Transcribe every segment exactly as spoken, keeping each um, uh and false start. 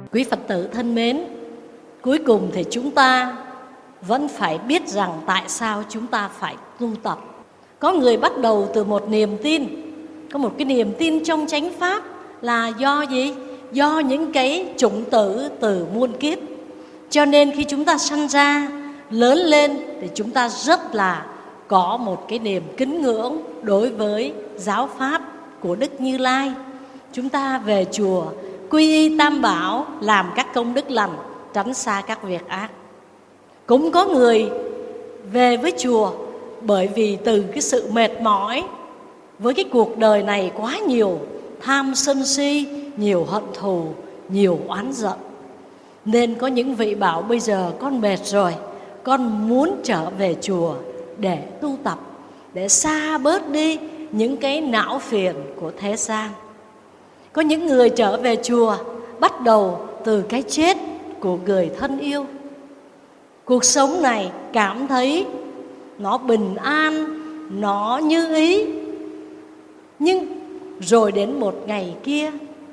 Quý Phật tử thân mến, cuối cùng thì chúng ta vẫn phải biết rằng tại sao chúng ta phải tu tập. Có người bắt đầu từ một niềm tin, có một cái niềm tin trong chánh pháp là do gì? Do những cái chủng tử từ muôn kiếp. Cho nên khi chúng ta sanh ra, lớn lên thì chúng ta rất là có một cái niềm kính ngưỡng đối với giáo pháp của Đức Như Lai. Chúng ta về chùa quy y Tam Bảo, làm các công đức lành, tránh xa các việc ác. Cũng có người về với chùa bởi vì từ cái sự mệt mỏi với cái cuộc đời này quá nhiều tham sân si, nhiều hận thù, nhiều oán giận. Nên có những vị bảo bây giờ con mệt rồi, con muốn trở về chùa để tu tập, để xa bớt đi những cái não phiền của thế gian. Có những người trở về chùa bắt đầu từ cái chết của người thân yêu. Cuộc sống này cảm thấy nó bình an, nó như ý. Nhưng rồi đến một ngày kia,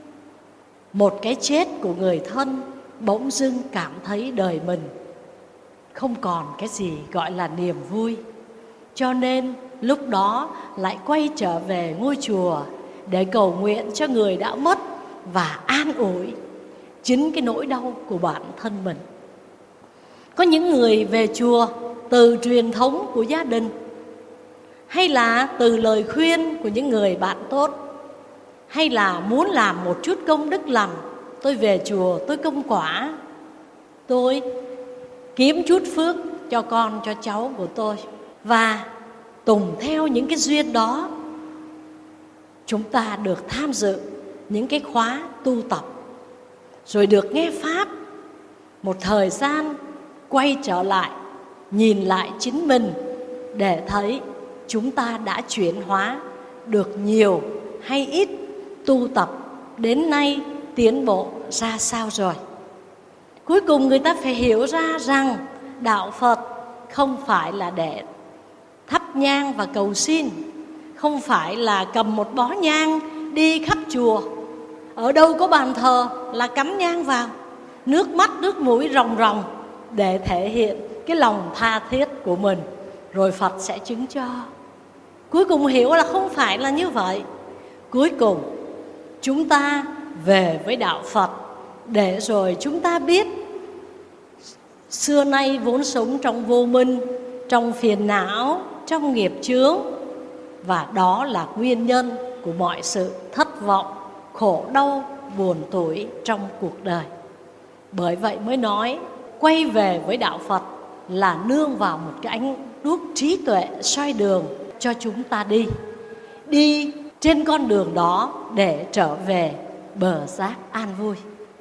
một cái chết của người thân, bỗng dưng cảm thấy đời mình không còn cái gì gọi là niềm vui. Cho nên lúc đó lại quay trở về ngôi chùa để cầu nguyện cho người đã mất và an ủi chính cái nỗi đau của bản thân mình. Có những người về chùa từ truyền thống của gia đình, hay là từ lời khuyên của những người bạn tốt, hay là muốn làm một chút công đức lành. Tôi về chùa, tôi công quả, tôi kiếm chút phước cho con, cho cháu của tôi. Và tùng theo những cái duyên đó, chúng ta được tham dự những cái khóa tu tập, rồi được nghe Pháp. Một thời gian quay trở lại, nhìn lại chính mình để thấy chúng ta đã chuyển hóa được nhiều hay ít, tu tập đến nay tiến bộ ra sao rồi. Cuối cùng người ta phải hiểu ra rằng đạo Phật không phải là để thắp nhang và cầu xin, không phải là cầm một bó nhang đi khắp chùa, ở đâu có bàn thờ là cắm nhang vào, nước mắt nước mũi ròng ròng để thể hiện cái lòng tha thiết của mình, rồi Phật sẽ chứng cho. Cuối cùng hiểu là không phải là như vậy. Cuối cùng chúng ta về với đạo Phật để rồi chúng ta biết xưa nay vốn sống trong vô minh, trong phiền não, trong nghiệp chướng, và đó là nguyên nhân của mọi sự thất vọng, khổ đau, buồn tủi trong cuộc đời. Bởi vậy mới nói quay về với đạo Phật là nương vào một cái ánh đuốc trí tuệ soi đường cho chúng ta đi. Đi trên con đường đó để trở về bờ giác an vui.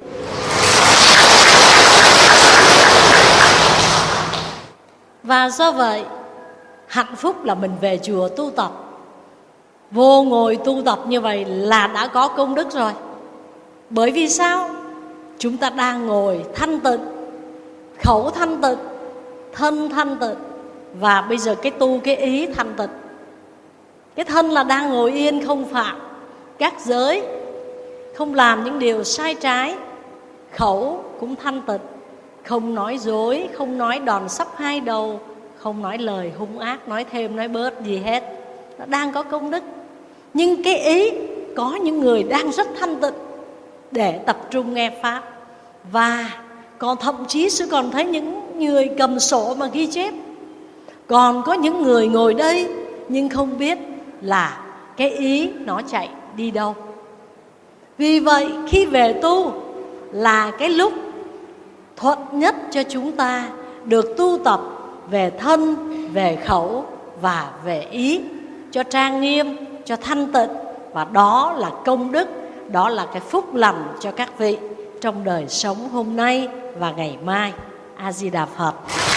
Và do vậy, hạnh phúc là mình về chùa tu tập. Vô ngồi tu tập như vậy là đã có công đức rồi. Bởi vì sao? Chúng ta đang ngồi thanh tịnh, khẩu thanh tịnh, thân thanh tịnh, và bây giờ cái tu cái ý thanh tịnh. Cái thân là đang ngồi yên, không phạm các giới, không làm những điều sai trái. Khẩu cũng thanh tịnh, không nói dối, không nói đòn sắp hai đầu, không nói lời hung ác, nói thêm nói bớt gì hết. Nó đang có công đức. Nhưng cái ý, có những người đang rất thanh tịnh để tập trung nghe Pháp. Và còn thậm chí sư còn thấy những người cầm sổ mà ghi chép. Còn có những người ngồi đây nhưng không biết là cái ý nó chạy đi đâu. Vì vậy khi về tu là cái lúc thuận nhất cho chúng ta được tu tập về thân, về khẩu và về ý, cho trang nghiêm, cho thanh tịnh. Và đó là công đức, đó là cái phúc lành cho các vị trong đời sống hôm nay và ngày mai. A Di Đà Phật.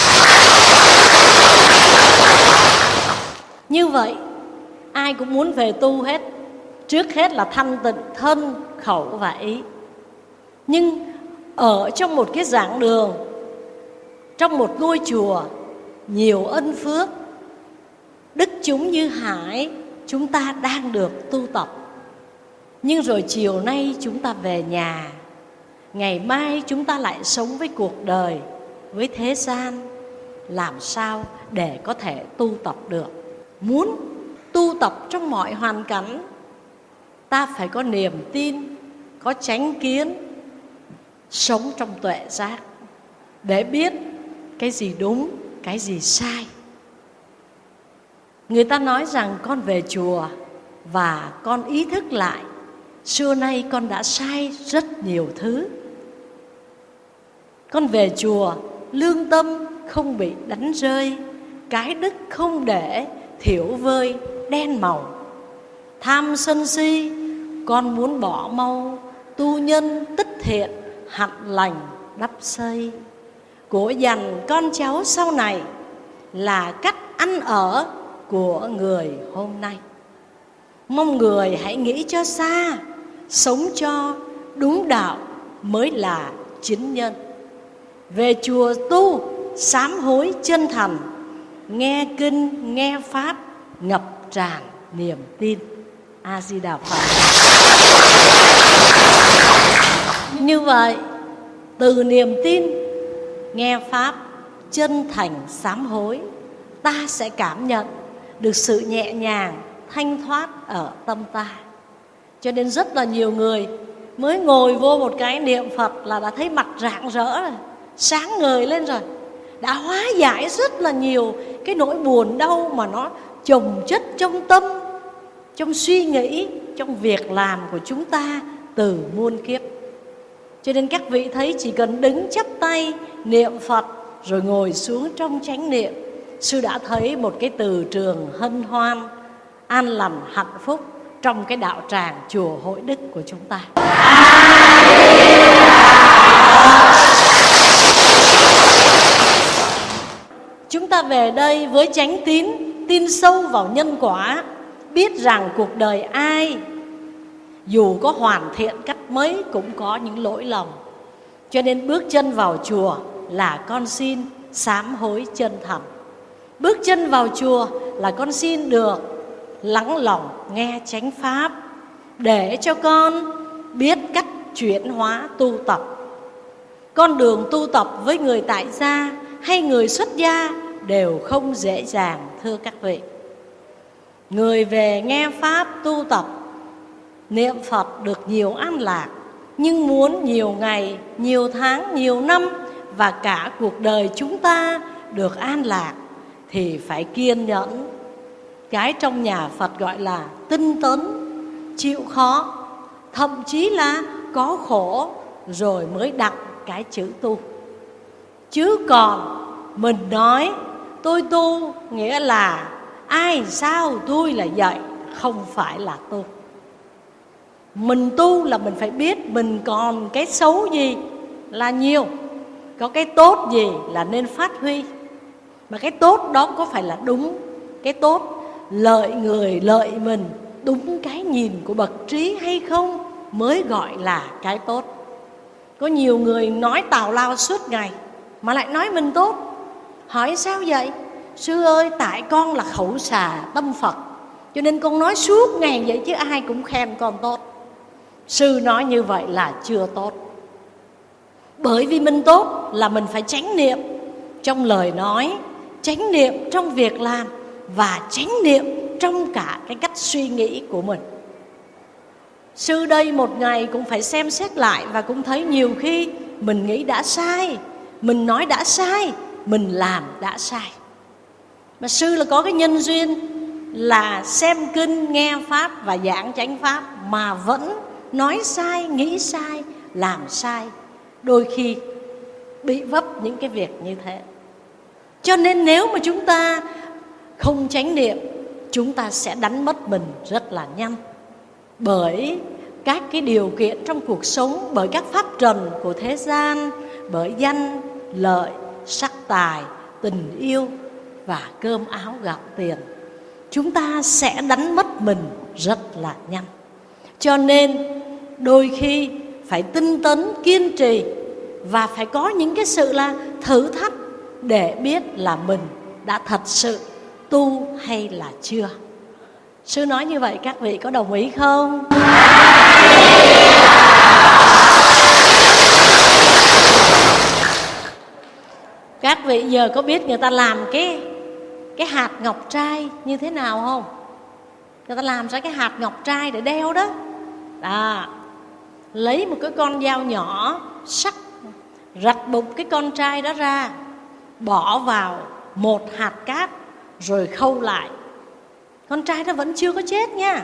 Như vậy ai cũng muốn về tu hết. Trước hết là thanh tịnh thân, khẩu và ý. Nhưng ở trong một cái giảng đường, trong một ngôi chùa nhiều ân phước, đức chúng như hải, chúng ta đang được tu tập. Nhưng rồi chiều nay chúng ta về nhà, ngày mai chúng ta lại sống với cuộc đời, với thế gian, làm sao để có thể tu tập được. Muốn tu tập trong mọi hoàn cảnh, ta phải có niềm tin, có chánh kiến, sống trong tuệ giác để biết cái gì đúng, cái gì sai. Người ta nói rằng con về chùa và con ý thức lại, xưa nay con đã sai rất nhiều thứ. Con về chùa, lương tâm không bị đánh rơi, cái đức không để thiểu vơi đen màu. Tham sân si con muốn bỏ mau, tu nhân tích thiện hạnh lành đắp xây. Của dành con cháu sau này là cách ăn ở của người hôm nay. Mong người hãy nghĩ cho xa, sống cho đúng đạo mới là chính nhân. Về chùa tu sám hối chân thành, nghe kinh nghe pháp ngập tràn niềm tin. A Di Đà Phật. Như vậy, từ niềm tin, nghe pháp, chân thành sám hối, ta sẽ cảm nhận được sự nhẹ nhàng, thanh thoát ở tâm ta. Cho nên rất là nhiều người mới ngồi vô một cái niệm Phật là đã thấy mặt rạng rỡ rồi, sáng ngời lên rồi, đã hóa giải rất là nhiều cái nỗi buồn đau mà nó chồng chất trong tâm, trong suy nghĩ, trong việc làm của chúng ta từ muôn kiếp. Cho nên các vị thấy chỉ cần đứng chắp tay niệm Phật rồi ngồi xuống trong chánh niệm, sư đã thấy một cái từ trường hân hoan, an lành, hạnh phúc trong cái đạo tràng chùa Hội Đức của chúng ta. Chúng ta về đây với chánh tín, tin sâu vào nhân quả, biết rằng cuộc đời ai dù có hoàn thiện cách mấy cũng có những lỗi lầm. Cho nên bước chân vào chùa là con xin sám hối chân thành. Bước chân vào chùa là con xin được lắng lòng nghe chánh pháp, để cho con biết cách chuyển hóa tu tập. Con đường tu tập với người tại gia hay người xuất gia đều không dễ dàng, thưa các vị. Người về nghe pháp tu tập, niệm Phật được nhiều an lạc, nhưng muốn nhiều ngày, nhiều tháng, nhiều năm và cả cuộc đời chúng ta được an lạc thì phải kiên nhẫn. Cái trong nhà Phật gọi là tinh tấn, chịu khó, thậm chí là có khổ rồi mới đặng cái chữ tu. Chứ còn mình nói tôi tu nghĩa là ai sao tôi là vậy, không phải là tu. Mình tu là mình phải biết mình còn cái xấu gì là nhiều, có cái tốt gì là nên phát huy. Mà cái tốt đó có phải là đúng, cái tốt lợi người lợi mình, đúng cái nhìn của bậc trí hay không mới gọi là cái tốt. Có nhiều người nói tào lao suốt ngày mà lại nói mình tốt. Hỏi sao vậy? Sư ơi, tại con là khẩu xà tâm Phật, cho nên con nói suốt ngày vậy chứ ai cũng khen con tốt. Sư nói như vậy là chưa tốt. Bởi vì mình tốt là mình phải chánh niệm trong lời nói, chánh niệm trong việc làm và chánh niệm trong cả cái cách suy nghĩ của mình. Sư đây một ngày cũng phải xem xét lại và cũng thấy nhiều khi mình nghĩ đã sai, mình nói đã sai, mình làm đã sai. Mà sư là có cái nhân duyên là xem kinh, nghe pháp và giảng chánh pháp mà vẫn nói sai, nghĩ sai, làm sai, đôi khi bị vấp những cái việc như thế. Cho nên nếu mà chúng ta không chánh niệm, chúng ta sẽ đánh mất mình rất là nhanh. Bởi các cái điều kiện trong cuộc sống, bởi các pháp trần của thế gian, bởi danh, lợi, sắc tài, tình yêu và cơm áo gạo tiền, chúng ta sẽ đánh mất mình rất là nhanh. Cho nên đôi khi phải tinh tấn, kiên trì và phải có những cái sự là thử thách để biết là mình đã thật sự tu hay là chưa. Sư nói như vậy các vị có đồng ý không? Các vị giờ có biết người ta làm cái cái hạt ngọc trai như thế nào không? Người ta làm ra cái hạt ngọc trai để đeo đó. Đó, lấy một cái con dao nhỏ sắc, rạch bụng cái con trai đó ra, bỏ vào một hạt cát rồi khâu lại. Con trai đó vẫn chưa có chết nha.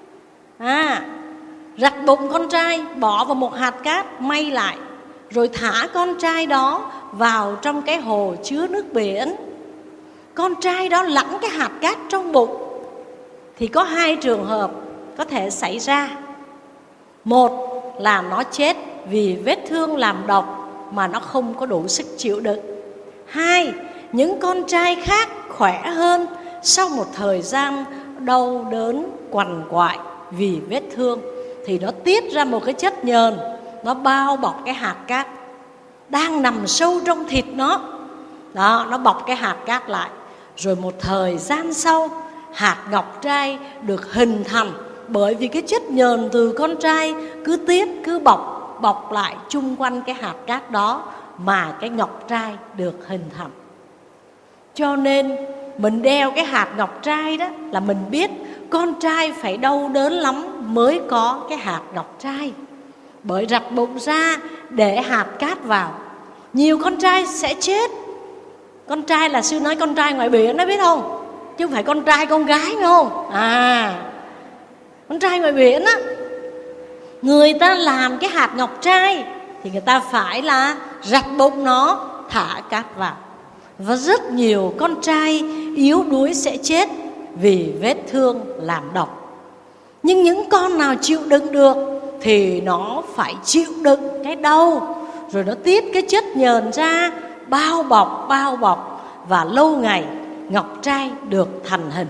À, rạch bụng con trai, bỏ vào một hạt cát, may lại, rồi thả con trai đó vào trong cái hồ chứa nước biển. Con trai đó lẫn cái hạt cát trong bụng. Thì có hai trường hợp có thể xảy ra. Một là nó chết vì vết thương làm độc mà nó không có đủ sức chịu đựng. Hai, những con trai khác khỏe hơn sau một thời gian đau đớn quằn quại vì vết thương thì nó tiết ra một cái chất nhờn, nó bao bọc cái hạt cát đang nằm sâu trong thịt nó. Đó, nó bọc cái hạt cát lại. Rồi một thời gian sau, hạt ngọc trai được hình thành, bởi vì cái chất nhờn từ con trai cứ tiết, cứ bọc, bọc lại chung quanh cái hạt cát đó mà cái ngọc trai được hình thành. Cho nên mình đeo cái hạt ngọc trai đó là mình biết con trai phải đau đớn lắm mới có cái hạt ngọc trai. Bởi rạch bụng ra để hạt cát vào, nhiều con trai sẽ chết. Con trai là sư nói con trai ngoài biển đó, biết không? Chứ không phải con trai con gái, phải không? À, con trai ngoài biển á, người ta làm cái hạt ngọc trai thì người ta phải là rạch bụng nó, thả cát vào. Và rất nhiều con trai yếu đuối sẽ chết vì vết thương làm độc. Nhưng những con nào chịu đựng được thì nó phải chịu đựng cái đau, rồi nó tiết cái chất nhờn ra, bao bọc, bao bọc, và lâu ngày ngọc trai được thành hình.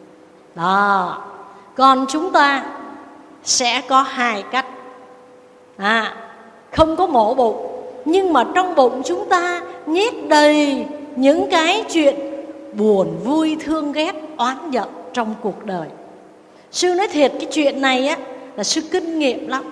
Đó. Còn chúng ta sẽ có hai cách. À, không có mổ bụng, nhưng mà trong bụng chúng ta nhét đầy những cái chuyện buồn vui, thương ghét, oán giận trong cuộc đời. Sư nói thiệt, cái chuyện này á là sư kinh nghiệm lắm.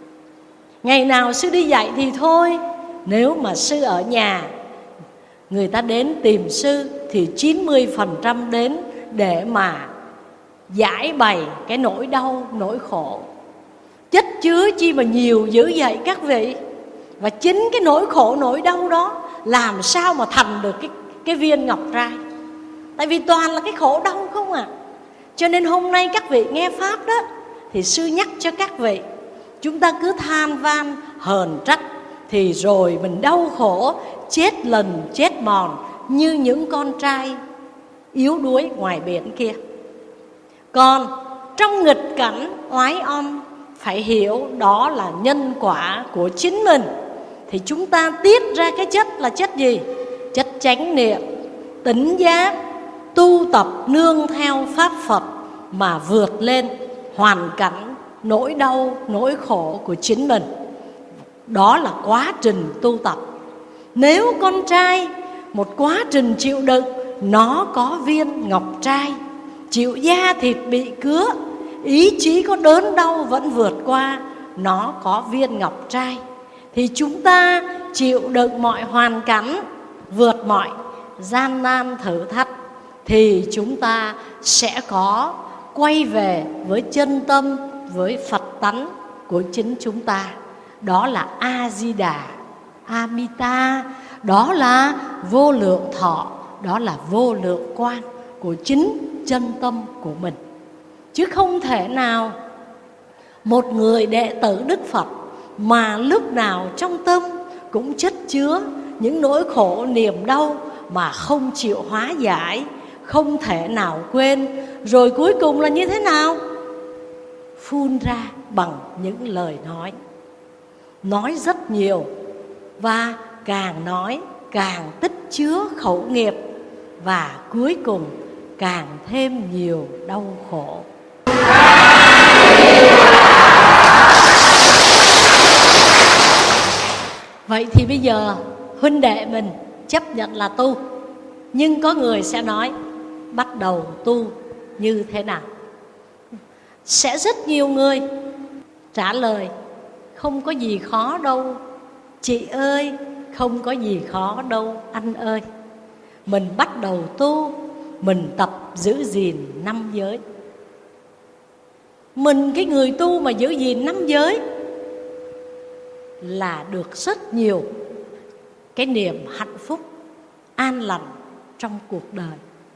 Ngày nào sư đi dạy thì thôi, nếu mà sư ở nhà, người ta đến tìm sư thì chín mươi phần trăm đến để mà giải bày cái nỗi đau, nỗi khổ. Chất chứa chi mà nhiều dữ vậy các vị. Và chính cái nỗi khổ, nỗi đau đó làm sao mà thành được cái, cái viên ngọc trai. Tại vì toàn là cái khổ đau không à. Cho nên hôm nay các vị nghe Pháp đó, thì sư nhắc cho các vị, chúng ta cứ than van, hờn trách, thì rồi mình đau khổ, chết lần chết mòn như những con trai yếu đuối ngoài biển kia. Còn trong nghịch cảnh oái oăm, phải hiểu đó là nhân quả của chính mình. Thì chúng ta tiết ra cái chất là chất gì? Chất chánh niệm, tỉnh giác, tu tập nương theo Pháp Phật mà vượt lên hoàn cảnh, nỗi đau, nỗi khổ của chính mình. Đó là quá trình tu tập. Nếu con trai, một quá trình chịu đựng, nó có viên ngọc trai. Chịu da thịt bị cứa, ý chí có đớn đau vẫn vượt qua, nó có viên ngọc trai. Thì chúng ta chịu đựng mọi hoàn cảnh, vượt mọi gian nan thử thách, thì chúng ta sẽ có quay về với chân tâm, với Phật tánh của chính chúng ta. Đó là A-di-đà, Amita, đó là vô lượng thọ, đó là vô lượng quang của chính chân tâm của mình. Chứ không thể nào một người đệ tử Đức Phật mà lúc nào trong tâm cũng chất chứa những nỗi khổ niềm đau mà không chịu hóa giải, không thể nào quên. Rồi cuối cùng là như thế nào? Phun ra bằng những lời nói. Nói rất nhiều, và càng nói càng tích chứa khẩu nghiệp, và cuối cùng càng thêm nhiều đau khổ. Vậy thì bây giờ huynh đệ mình chấp nhận là tu, nhưng có người sẽ nói bắt đầu tu như thế nào? Sẽ rất nhiều người trả lời không có gì khó đâu chị ơi, không có gì khó đâu anh ơi. Mình bắt đầu tu, mình tập giữ gìn năm giới. Mình cái người tu mà giữ gìn năm giới là được rất nhiều cái niềm hạnh phúc, an lành trong cuộc đời.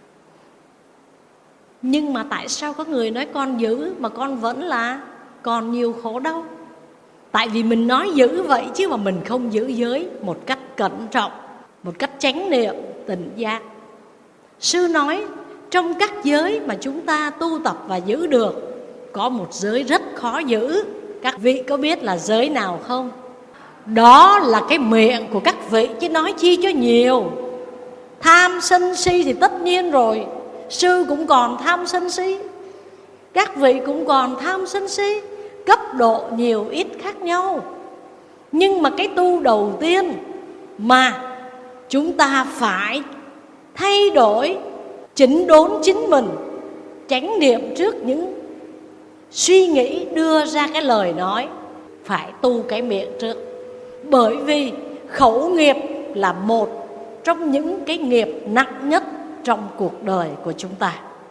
Nhưng mà tại sao có người nói con giữ mà con vẫn là còn nhiều khổ đau? Tại vì mình nói giữ vậy chứ mà mình không giữ giới một cách cẩn trọng, một cách chánh niệm, tỉnh giác. Sư nói trong các giới mà chúng ta tu tập và giữ được, có một giới rất khó giữ. Các vị có biết là giới nào không? Đó là cái miệng của các vị, chứ nói chi cho nhiều. Tham sân si thì tất nhiên rồi, sư cũng còn tham sân si, các vị cũng còn tham sân si, cấp độ nhiều ít khác nhau. Nhưng mà cái tu đầu tiên mà chúng ta phải thay đổi, chỉnh đốn chính mình, chánh niệm trước những suy nghĩ đưa ra cái lời nói, phải tu cái miệng trước. Bởi vì khẩu nghiệp là một trong những cái nghiệp nặng nhất trong cuộc đời của chúng ta.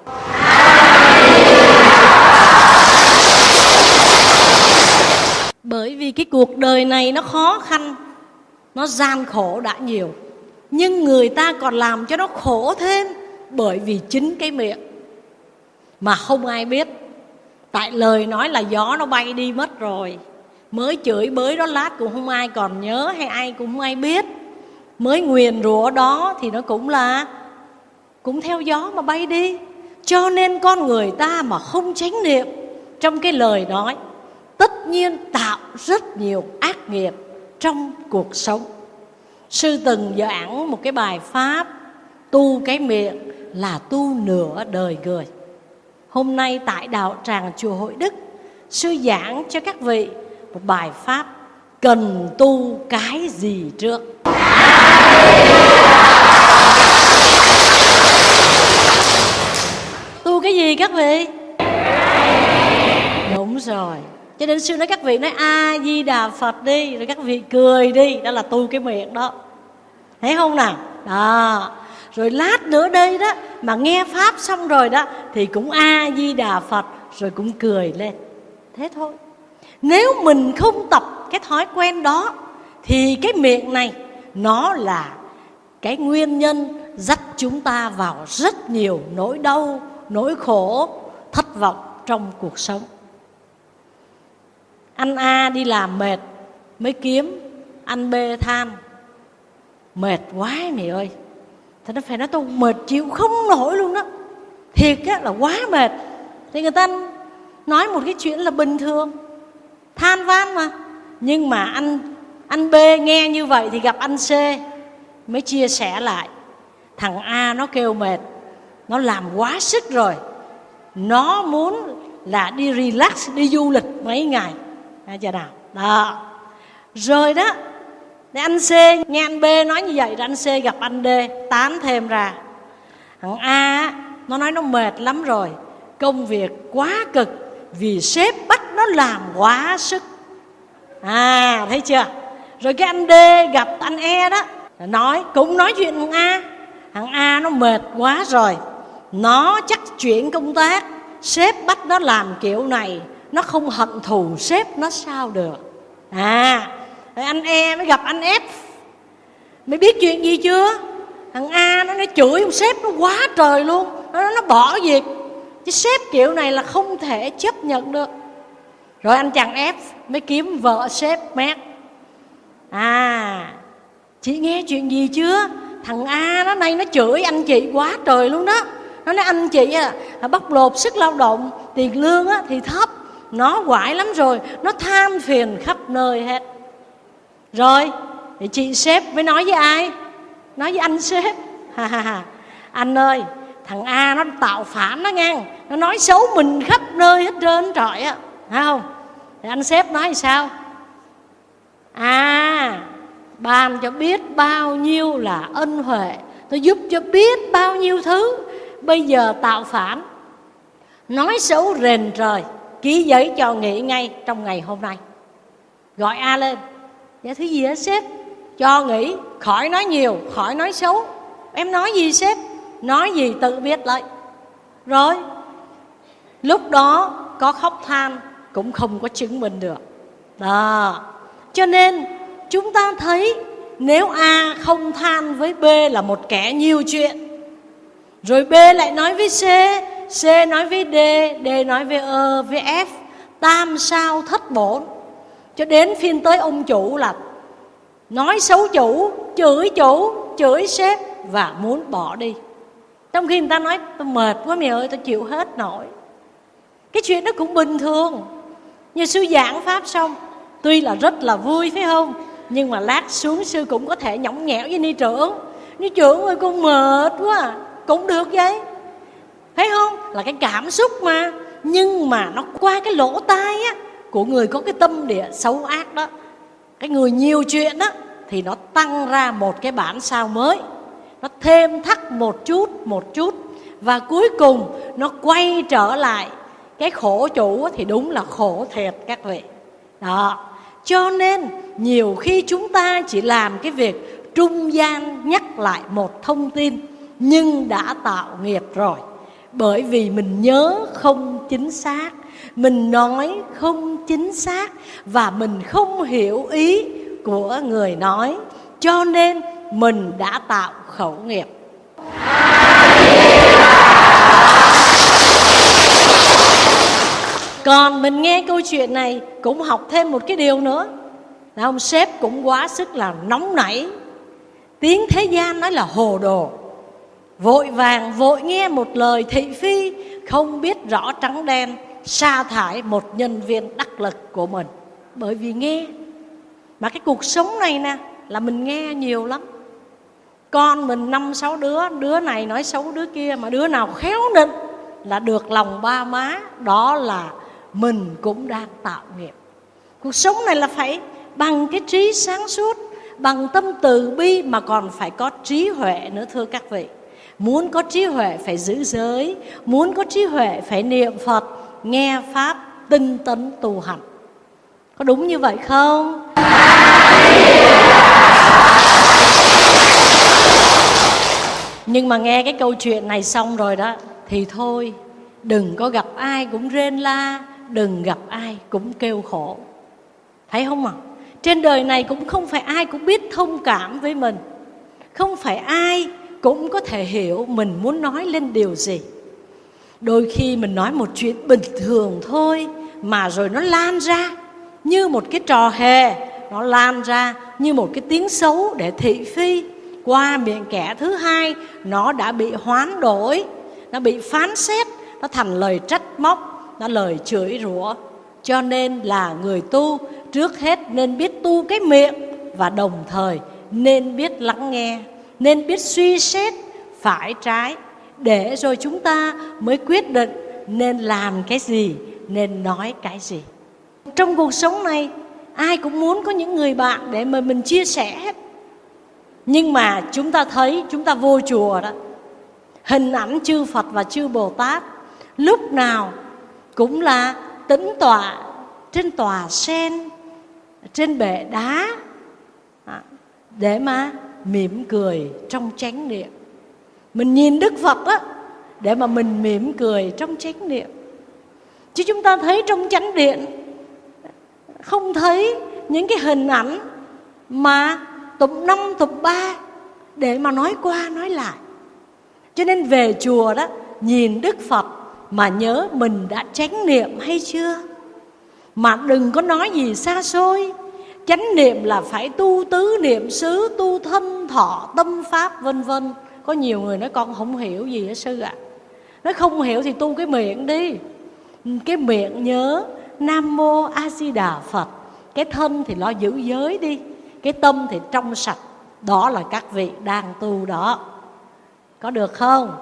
Bởi vì cái cuộc đời này nó khó khăn, nó gian khổ đã nhiều, nhưng người ta còn làm cho nó khổ thêm bởi vì chính cái miệng mà không ai biết. Tại lời nói là gió nó bay đi mất rồi, mới chửi bới đó lát cũng không ai còn nhớ, hay ai cũng không ai biết. Mới nguyền rủa đó thì nó cũng là cũng theo gió mà bay đi. Cho nên con người ta mà không chánh niệm trong cái lời nói, tất nhiên tạo rất nhiều ác nghiệp trong cuộc sống. Sư từng giảng một cái bài pháp tu cái miệng là tu nửa đời người. Hôm nay tại đạo tràng chùa Hội Đức, sư giảng cho các vị một bài pháp cần tu cái gì trước. Tu cái gì các vị? Đúng rồi. Cho nên sư nói các vị nói A Di Đà Phật đi, rồi các vị cười đi, đó là tu cái miệng đó. Thấy không nào? Đó. Rồi lát nữa đây đó mà nghe pháp xong rồi đó thì cũng A Di Đà Phật, rồi cũng cười lên. Thế thôi. Nếu mình không tập cái thói quen đó thì cái miệng này nó là cái nguyên nhân dắt chúng ta vào rất nhiều nỗi đau, nỗi khổ, thất vọng trong cuộc sống. Anh A đi làm mệt mới kiếm, anh B than mệt quá mày ơi. Thì nó phải nói tôi mệt chịu không nổi luôn đó, thiệt á là quá mệt. Thì người ta nói một cái chuyện là bình thường, than van mà. Nhưng mà anh anh B nghe như vậy thì gặp anh C mới chia sẻ lại. Thằng A nó kêu mệt, nó làm quá sức rồi, nó muốn là đi relax, đi du lịch mấy ngày. Nghe chưa nào? Đó. Rồi đó, để anh C nghe anh B nói như vậy, rồi anh C gặp anh D tán thêm ra. Thằng A nó nói nó mệt lắm rồi, công việc quá cực vì sếp bắt nó làm quá sức. À thấy chưa? Rồi cái anh D gặp anh E đó, nói cũng nói chuyện thằng A. Thằng A nó mệt quá rồi, nó chắc chuyển công tác, sếp bắt nó làm kiểu này, nó không hận thù sếp nó sao được. À rồi anh E mới gặp anh F. Mày biết chuyện gì chưa? Thằng A nó nói chửi ông sếp nó quá trời luôn, nó, nó bỏ việc, chứ sếp kiểu này là không thể chấp nhận được. Rồi anh chàng F mới kiếm vợ sếp mét. À chị nghe chuyện gì chưa? Thằng A nó nay nó chửi anh chị quá trời luôn đó. Nó nói anh chị à, bóc lột sức lao động, tiền lương á, thì thấp, nó quải lắm rồi, nó than phiền khắp nơi hết. Rồi thì chị sếp mới nói với ai? Nói với anh sếp. Anh ơi, thằng A nó tạo phản nó ngang, nó nói xấu mình khắp nơi hết trơn trọi á, thấy không? Thì anh sếp nói sao? À, ban cho biết bao nhiêu là ân huệ, tôi giúp cho biết bao nhiêu thứ, bây giờ tạo phản, nói xấu rền trời, ký giấy cho nghỉ ngay trong ngày hôm nay. Gọi A lên. Dạ thứ gì hả sếp? cho nghỉ, khỏi nói nhiều, khỏi nói xấu. Em nói gì sếp? Nói gì tự biết lấy. Rồi lúc đó có khóc than cũng không có chứng minh được đó. Cho nên chúng ta thấy nếu A không than với B là một kẻ nhiều chuyện, rồi B lại nói với C, C nói với D, D nói với E, với F, tam sao thất bổn. Cho đến phiên tới ông chủ là nói xấu chủ, chửi chủ, chửi sếp và muốn bỏ đi. Trong khi người ta nói tôi mệt quá mày ơi, tôi chịu hết nổi. Cái chuyện đó cũng bình thường. Như sư giảng pháp xong, tuy là rất là vui phải không, nhưng mà lát xuống sư cũng có thể nhõng nhẽo với ni trưởng. Ni trưởng ơi con mệt quá à. Cũng được vậy, thấy không? Là cái cảm xúc mà. Nhưng mà nó qua cái lỗ tai á của người có cái tâm địa xấu ác đó, cái người nhiều chuyện đó, thì nó tăng ra một cái bản sao mới. Nó thêm thắt một chút, một chút. Và cuối cùng nó quay trở lại. Cái khổ chủ thì đúng là khổ thiệt các vị đó. Cho nên nhiều khi chúng ta chỉ làm cái việc trung gian nhắc lại một thông tin, nhưng đã tạo nghiệp rồi. Bởi vì mình nhớ không chính xác, mình nói không chính xác, và mình không hiểu ý của người nói, cho nên mình đã tạo khẩu nghiệp. Còn mình nghe câu chuyện này cũng học thêm một cái điều nữa là ông sếp cũng quá sức là nóng nảy. Tiếng thế gian nói là hồ đồ, vội vàng vội nghe một lời thị phi, không biết rõ trắng đen, sa thải một nhân viên đắc lực của mình. Bởi vì nghe. Mà cái cuộc sống này nè là mình nghe nhiều lắm. Con mình năm sáu đứa, đứa này nói xấu đứa kia, mà đứa nào khéo nịnh là được lòng ba má. Đó là mình cũng đang tạo nghiệp. Cuộc sống này là phải bằng cái trí sáng suốt, bằng tâm từ bi, mà còn phải có trí huệ nữa thưa các vị. Muốn có trí huệ phải giữ giới, muốn có trí huệ phải niệm Phật, nghe Pháp, tinh tấn tu hành. Có đúng như vậy không? Nhưng mà nghe cái câu chuyện này xong rồi đó, thì thôi, đừng có gặp ai cũng rên la, đừng gặp ai cũng kêu khổ. Thấy không ạ? Trên đời này cũng không phải ai cũng biết thông cảm với mình. Không phải ai cũng có thể hiểu mình muốn nói lên điều gì. Đôi khi mình nói một chuyện bình thường thôi, mà rồi nó lan ra như một cái trò hề, nó lan ra như một cái tiếng xấu để thị phi. Qua miệng kẻ thứ hai, nó đã bị hoán đổi, nó bị phán xét, nó thành lời trách móc, nó lời chửi rủa. Cho nên là người tu trước hết nên biết tu cái miệng, và đồng thời nên biết lắng nghe, nên biết suy xét phải trái, để rồi chúng ta mới quyết định nên làm cái gì, nên nói cái gì. Trong cuộc sống này ai cũng muốn có những người bạn để mà mình chia sẻ hết. Nhưng mà chúng ta thấy, chúng ta vô chùa đó, hình ảnh chư Phật và chư Bồ Tát lúc nào cũng là tĩnh tọa trên tòa sen, trên bệ đá, để mà mỉm cười trong chánh niệm. Mình nhìn Đức Phật á, để mà mình mỉm cười trong chánh niệm. Chứ chúng ta thấy trong chánh điện không thấy những cái hình ảnh mà tụng năm tụng ba để mà nói qua nói lại. Cho nên về chùa đó, nhìn Đức Phật mà nhớ mình đã chánh niệm hay chưa. Mà đừng có nói gì xa xôi. Chánh niệm là phải tu tứ niệm xứ, tu thân thọ tâm pháp vân vân. Có nhiều người nói con không hiểu gì hết sư ạ. À. Nói không hiểu thì tu cái miệng đi. Cái miệng nhớ Nam Mô A Di Đà Phật. Cái thân thì lo giữ giới đi. Cái tâm thì trong sạch. Đó là các vị đang tu đó. Có được không?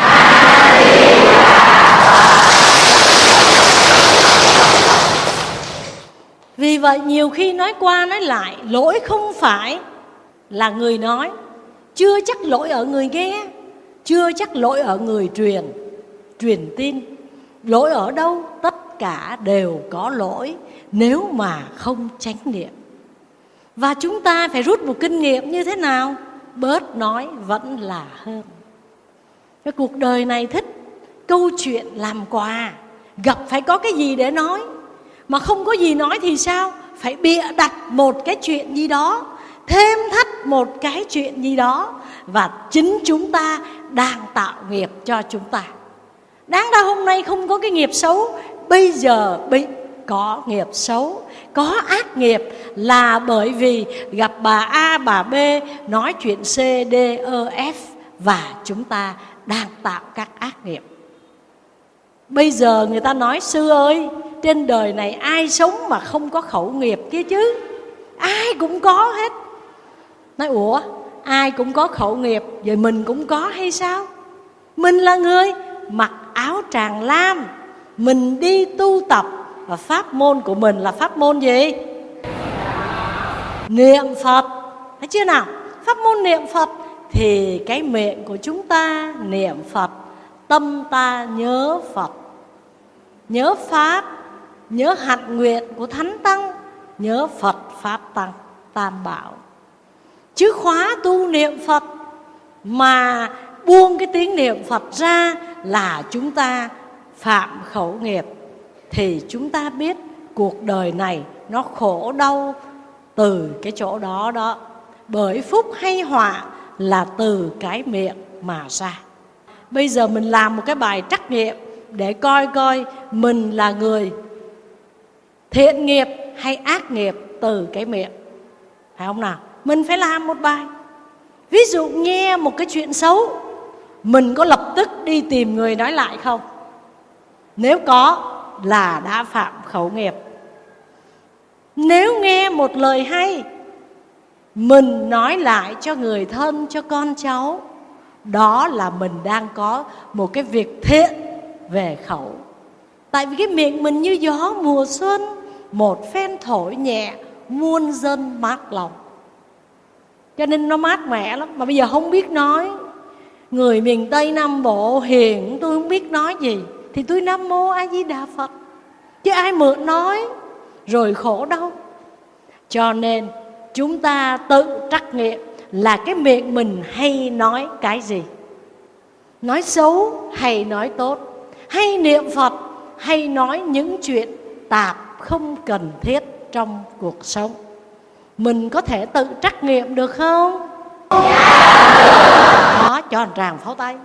Vì vậy nhiều khi nói qua nói lại, lỗi không phải là người nói, chưa chắc lỗi ở người nghe, chưa chắc lỗi ở người truyền truyền tin. Lỗi ở đâu? Tất cả đều có lỗi nếu mà không chánh niệm. Và chúng ta phải rút một kinh nghiệm như thế nào? Bớt nói vẫn là hơn. Cái cuộc đời này thích câu chuyện làm quà, gặp phải có cái gì để nói. Mà không có gì nói thì sao? Phải bịa đặt một cái chuyện gì đó, thêm thắt một cái chuyện gì đó. Và chính chúng ta đang tạo nghiệp cho chúng ta. Đáng ra hôm nay không có cái nghiệp xấu, bây giờ bị có nghiệp xấu, có ác nghiệp là bởi vì gặp bà A, bà B, nói chuyện C, D, E, F. Và chúng ta đang tạo các ác nghiệp. Bây giờ người ta nói sư ơi, trên đời này ai sống mà không có khẩu nghiệp kia chứ? Ai cũng có hết. Nói ủa, ai cũng có khẩu nghiệp, vậy mình cũng có hay sao? Mình là người mặc áo tràng lam, mình đi tu tập, và pháp môn của mình là pháp môn gì? Niệm Phật. Thấy chưa nào? Pháp môn niệm Phật. Thì cái miệng của chúng ta niệm Phật, tâm ta nhớ Phật, nhớ Pháp, nhớ hạnh nguyện của Thánh Tăng, nhớ Phật Pháp Tăng Tam Bảo. Chứ khóa tu niệm Phật mà buông cái tiếng niệm Phật ra là chúng ta phạm khẩu nghiệp. Thì chúng ta biết cuộc đời này nó khổ đau từ cái chỗ đó đó. Bởi phúc hay họa là từ cái miệng mà ra. Bây giờ mình làm một cái bài trắc nghiệm để coi coi mình là người thiện nghiệp hay ác nghiệp từ cái miệng. Phải không nào? Mình phải làm một bài. Ví dụ nghe một cái chuyện xấu, mình có lập tức đi tìm người nói lại không? Nếu có là đã phạm khẩu nghiệp. Nếu nghe một lời hay, mình nói lại cho người thân, cho con cháu, đó là mình đang có một cái việc thiện về khẩu. Tại vì cái miệng mình như gió mùa xuân, một phen thổi nhẹ, muôn dân mát lòng. Cho nên nó mát mẻ lắm. Mà bây giờ không biết nói. Người miền Tây Nam Bộ hiền, tôi không biết nói gì, thì tôi Nam Mô A Di Đà Phật. Chứ ai mượn nói rồi khổ đâu. Cho nên chúng ta tự trắc nghiệm là cái miệng mình hay nói cái gì. Nói xấu hay nói tốt, hay niệm Phật, hay nói những chuyện tạp không cần thiết trong cuộc sống. Mình có thể tự trắc nghiệm được không? Dạ. Đó, cho một tràng pháo tay.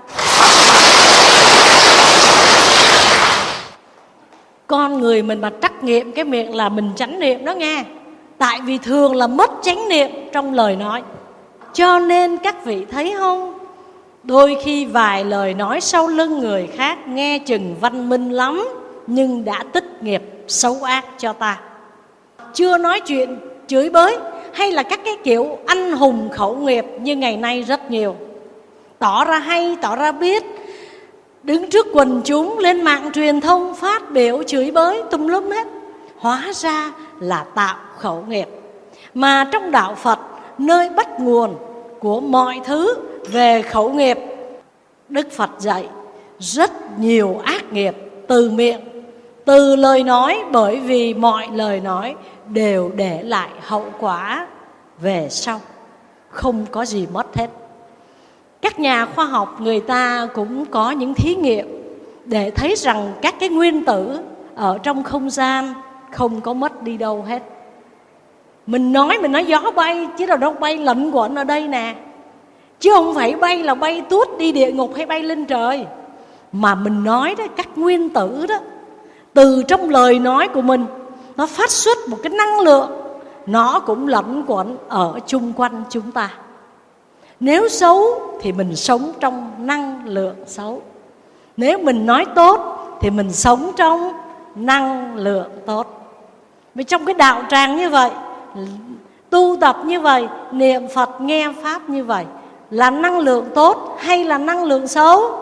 Con người mình mà trắc nghiệm cái miệng là mình chánh niệm đó nghe. Tại vì thường là mất chánh niệm trong lời nói. Cho nên các vị thấy không, đôi khi vài lời nói sau lưng người khác nghe chừng văn minh lắm, nhưng đã tích nghiệp xấu ác cho ta. Chưa nói chuyện chửi bới hay là các cái kiểu anh hùng khẩu nghiệp như ngày nay rất nhiều. Tỏ ra hay, tỏ ra biết, đứng trước quần chúng lên mạng truyền thông phát biểu chửi bới tùm lum hết. Hóa ra là tạo khẩu nghiệp. Mà trong đạo Phật, nơi bắt nguồn của mọi thứ về khẩu nghiệp, Đức Phật dạy rất nhiều ác nghiệp từ miệng, từ lời nói. Bởi vì mọi lời nói đều để lại hậu quả về sau, không có gì mất hết. Các nhà khoa học người ta cũng có những thí nghiệm để thấy rằng các cái nguyên tử ở trong không gian không có mất đi đâu hết. Mình nói mình nói gió bay, chứ đâu đâu bay lẩn quẩn ở đây nè. Chứ không phải bay là bay tuốt đi địa ngục hay bay lên trời. Mà mình nói đó, các nguyên tử đó, từ trong lời nói của mình, nó phát xuất một cái năng lượng, nó cũng lẩn quẩn ở chung quanh chúng ta. Nếu xấu thì mình sống trong năng lượng xấu. Nếu mình nói tốt thì mình sống trong năng lượng tốt. Vì trong cái đạo tràng như vậy, tu tập như vậy, niệm Phật nghe Pháp như vậy, là năng lượng tốt hay là năng lượng xấu?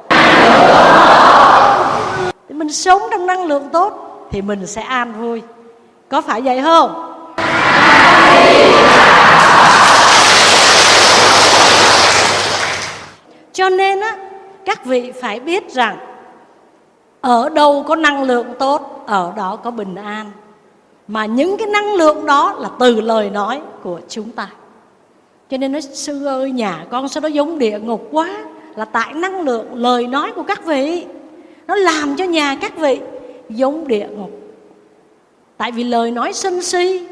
Thì mình sống trong năng lượng tốt thì mình sẽ an vui. Có phải vậy không? Cho nên á, các vị phải biết rằng ở đâu có năng lượng tốt, ở đó có bình an. Mà những cái năng lượng đó là từ lời nói của chúng ta. Cho nên nói sư ơi, nhà con sao nó giống địa ngục quá, là tại năng lượng lời nói của các vị. Nó làm cho nhà các vị giống địa ngục. Tại vì lời nói sân si,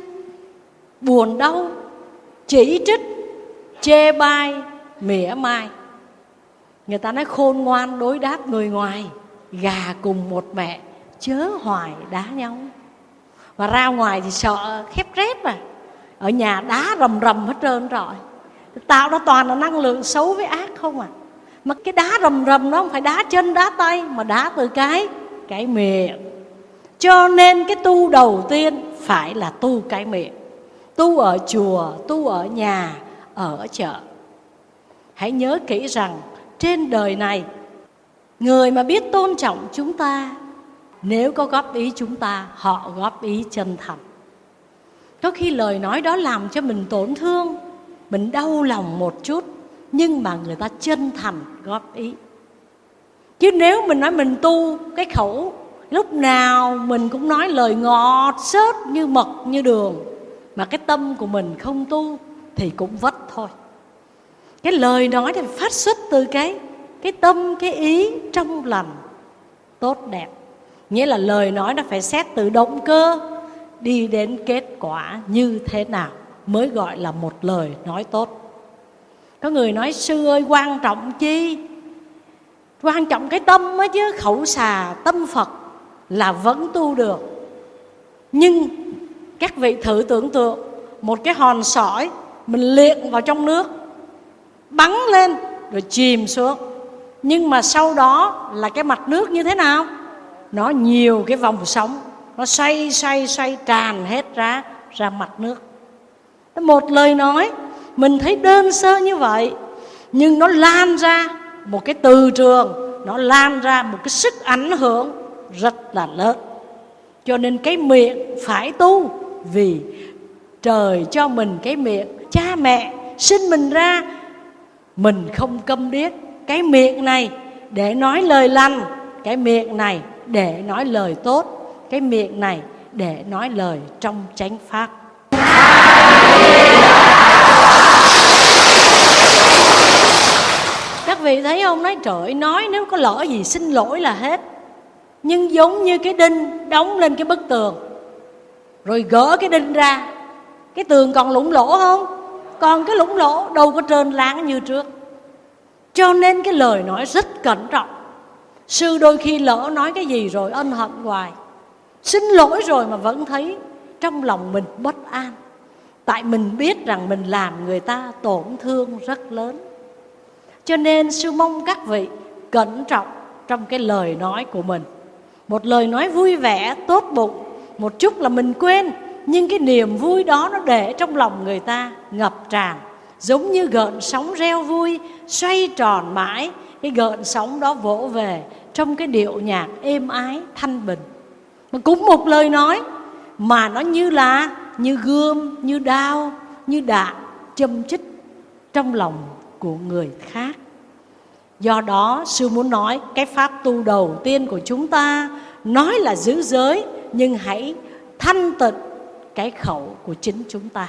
buồn đau, chỉ trích, chê bai, mỉa mai. Người ta nói khôn ngoan đối đáp người ngoài, gà cùng một mẹ chớ hoài đá nhau. Và ra ngoài thì sợ khép rép à, ở nhà đá rầm rầm hết trơn rồi. Tạo ra toàn là năng lượng xấu với ác không à. Mà cái đá rầm rầm nó không phải đá chân đá tay, mà đá từ cái cái miệng. Cho nên cái tu đầu tiên phải là tu cái miệng. Tu ở chùa, tu ở nhà, ở chợ. Hãy nhớ kỹ rằng trên đời này, người mà biết tôn trọng chúng ta, nếu có góp ý chúng ta, họ góp ý chân thành. Có khi lời nói đó làm cho mình tổn thương, mình đau lòng một chút, nhưng mà người ta chân thành góp ý. Chứ nếu mình nói mình tu cái khẩu, lúc nào mình cũng nói lời ngọt xớt như mật như đường, mà cái tâm của mình không tu thì cũng vất thôi. Cái lời nói thì phát xuất từ cái cái tâm, cái ý trong lành, tốt đẹp. Nghĩa là lời nói nó phải xét từ động cơ đi đến kết quả như thế nào mới gọi là một lời nói tốt. Có người nói sư ơi, quan trọng chi? Quan trọng cái tâm ấy chứ, khẩu xà tâm Phật là vẫn tu được. Nhưng các vị thử tưởng tượng một cái hòn sỏi mình liệng vào trong nước, bắn lên rồi chìm xuống. Nhưng mà sau đó là cái mặt nước như thế nào? Nó nhiều cái vòng sóng, nó xoay xoay xoay tràn hết ra ra mặt nước. Một lời nói mình thấy đơn sơ như vậy, nhưng nó lan ra một cái từ trường, nó lan ra một cái sức ảnh hưởng rất là lớn. Cho nên cái miệng phải tu, vì trời cho mình cái miệng. Cha mẹ sinh mình ra, mình không câm điếc. Cái miệng này để nói lời lành, cái miệng này để nói lời tốt, cái miệng này để nói lời trong chánh pháp. Các vị thấy không? Nói trời ơi, nói nếu có lỡ gì xin lỗi là hết. Nhưng giống như cái đinh đóng lên cái bức tường, rồi gỡ cái đinh ra, cái tường còn lủng lỗ không? Còn cái lủng lỗ đâu có trơn láng như trước. Cho nên cái lời nói rất cẩn trọng. Sư đôi khi lỡ nói cái gì rồi ân hận hoài, xin lỗi rồi mà vẫn thấy trong lòng mình bất an. Tại mình biết rằng mình làm người ta tổn thương rất lớn. Cho nên sư mong các vị cẩn trọng trong cái lời nói của mình. Một lời nói vui vẻ, tốt bụng, một chút là mình quên, nhưng cái niềm vui đó nó để trong lòng người ta ngập tràn, giống như gợn sóng reo vui xoay tròn mãi. Cái gợn sóng đó vỗ về trong cái điệu nhạc êm ái thanh bình. Mà cũng một lời nói mà nó như là như gươm, như đao, như đạn châm chích trong lòng của người khác. Do đó sư muốn nói cái pháp tu đầu tiên của chúng ta nói là giữ giới, nhưng hãy thanh tịnh cái khẩu của chính chúng ta.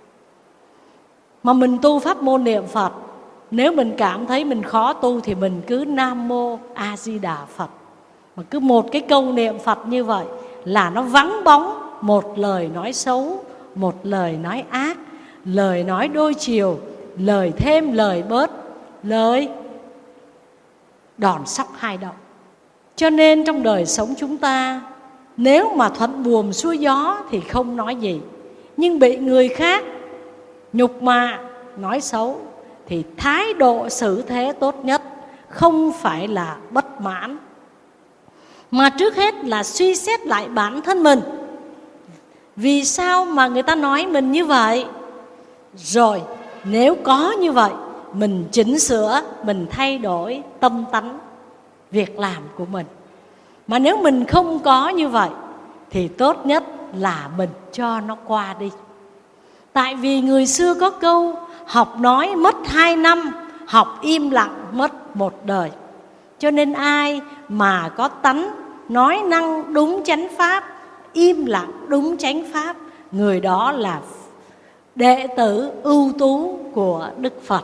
Mà mình tu pháp môn niệm Phật, nếu mình cảm thấy mình khó tu thì mình cứ Nam Mô A Di Đà Phật. Mà cứ một cái câu niệm Phật như vậy là nó vắng bóng một lời nói xấu, một lời nói ác, lời nói đôi chiều, lời thêm lời bớt, lời đòn sóc hai đầu. Cho nên trong đời sống chúng ta, nếu mà thuận buồm xuôi gió thì không nói gì, nhưng bị người khác nhục mạ, nói xấu thì thái độ xử thế tốt nhất không phải là bất mãn, mà trước hết là suy xét lại bản thân mình. Vì sao mà người ta nói mình như vậy? Rồi nếu có như vậy, mình chỉnh sửa, mình thay đổi tâm tánh việc làm của mình. Mà nếu mình không có như vậy thì tốt nhất là mình cho nó qua đi. Tại vì người xưa có câu học nói mất hai năm, học im lặng mất một đời. Cho nên ai mà có tánh nói năng đúng chánh pháp, im lặng đúng chánh pháp, người đó là đệ tử ưu tú của Đức Phật.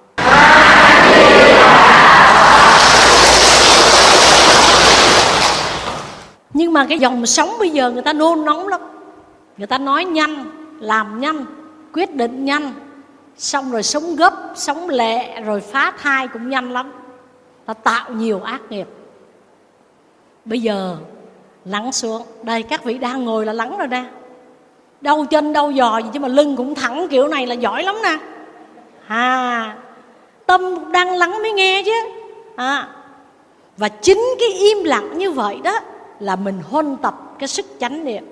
Nhưng mà cái dòng sống bây giờ người ta nôn nóng lắm. Người ta nói nhanh, làm nhanh, quyết định nhanh, xong rồi sống gấp, sống lẹ, rồi phá thai cũng nhanh lắm. Ta tạo nhiều ác nghiệp. Bây giờ lắng xuống. Đây các vị đang ngồi là lắng rồi nè. Đau chân đau giò gì chứ mà lưng cũng thẳng kiểu này là giỏi lắm nè. À, tâm đang lắng mới nghe chứ. À, và chính cái im lặng như vậy đó là mình huân tập cái sức chánh niệm.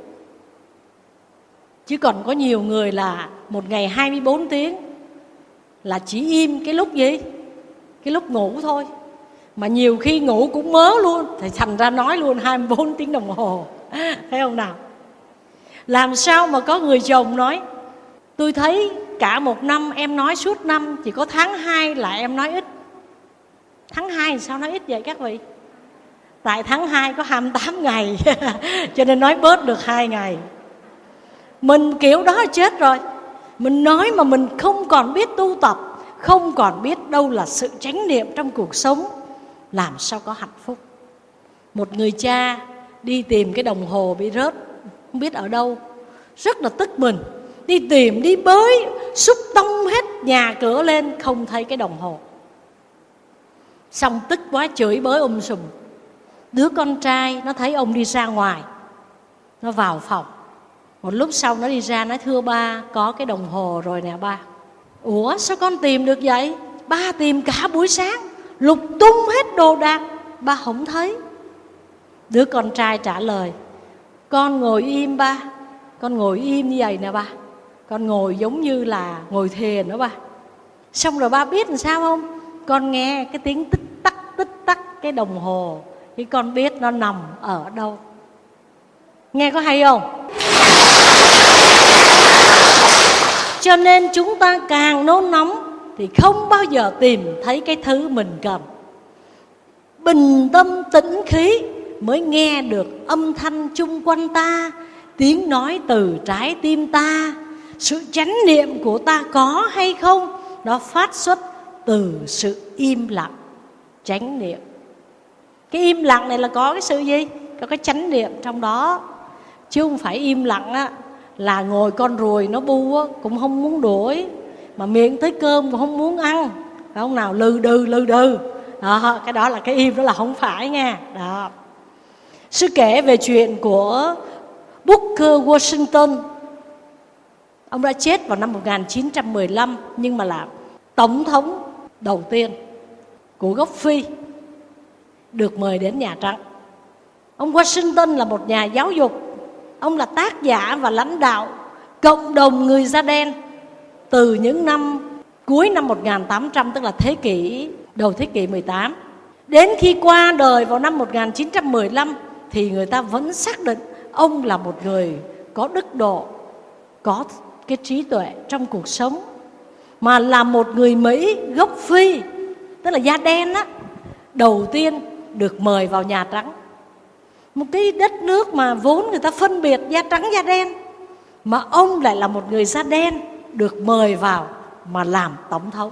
Chứ còn có nhiều người là một ngày hai mươi bốn tiếng là chỉ im cái lúc gì? Cái lúc ngủ thôi. Mà nhiều khi ngủ cũng mớ luôn, thì thành ra nói luôn hai mươi bốn tiếng đồng hồ. Thấy không nào? Làm sao mà có người chồng nói tôi thấy cả một năm em nói suốt năm, chỉ có tháng hai là em nói ít. Tháng hai thì sao nói ít vậy các vị? Tại tháng hai có hai mươi tám ngày cho nên nói bớt được hai ngày. Mình kiểu đó chết rồi. Mình nói mà mình không còn biết tu tập, không còn biết đâu là sự chánh niệm trong cuộc sống, làm sao có hạnh phúc. Một người cha đi tìm cái đồng hồ bị rớt, không biết ở đâu, rất là tức mình. Đi tìm, đi bới, xúc tông hết nhà cửa lên, không thấy cái đồng hồ. Xong tức quá chửi bới um sùm. Đứa con trai nó thấy ông đi ra ngoài, nó vào phòng. Một lúc sau nó đi ra nói thưa ba, có cái đồng hồ rồi nè ba. Ủa sao con tìm được vậy? Ba tìm cả buổi sáng, lục tung hết đồ đạc, ba không thấy. Đứa con trai trả lời, con ngồi im ba, con ngồi im như vậy nè ba. Con ngồi giống như là ngồi thiền đó ba. Xong rồi ba biết làm sao không? Con nghe cái tiếng tích tắc tích tắc cái đồng hồ, thì con biết nó nằm ở đâu. Nghe có hay không? Cho nên chúng ta càng nôn nóng thì không bao giờ tìm thấy cái thứ mình cần. Bình tâm tĩnh khí mới nghe được âm thanh chung quanh ta, tiếng nói từ trái tim ta. Sự chánh niệm của ta có hay không, nó phát xuất từ sự im lặng, chánh niệm. Cái im lặng này là có cái sự gì? Có cái chánh niệm trong đó. Chứ không phải im lặng á là ngồi con ruồi nó bu á, cũng không muốn đuổi, mà miệng tới cơm cũng không muốn ăn, phải không nào? Lừ đừ lừ đừ đó, cái đó là cái im, đó là không phải nha. Đó. Sư kể về chuyện của Booker Washington. Ông đã chết vào năm một nghìn chín trăm mười lăm, nhưng mà là tổng thống đầu tiên của gốc Phi được mời đến Nhà Trắng. Ông Washington là một nhà giáo dục. Ông là tác giả và lãnh đạo cộng đồng người da đen từ những năm cuối năm một nghìn tám trăm, tức là thế kỷ đầu thế kỷ mười tám. Đến khi qua đời vào năm một nghìn chín trăm mười lăm thì người ta vẫn xác định ông là một người có đức độ, có cái trí tuệ trong cuộc sống, mà là một người Mỹ gốc Phi, tức là da đen á, đầu tiên được mời vào Nhà Trắng. Một cái đất nước mà vốn người ta phân biệt da trắng da đen, mà ông lại là một người da đen được mời vào mà làm tổng thống.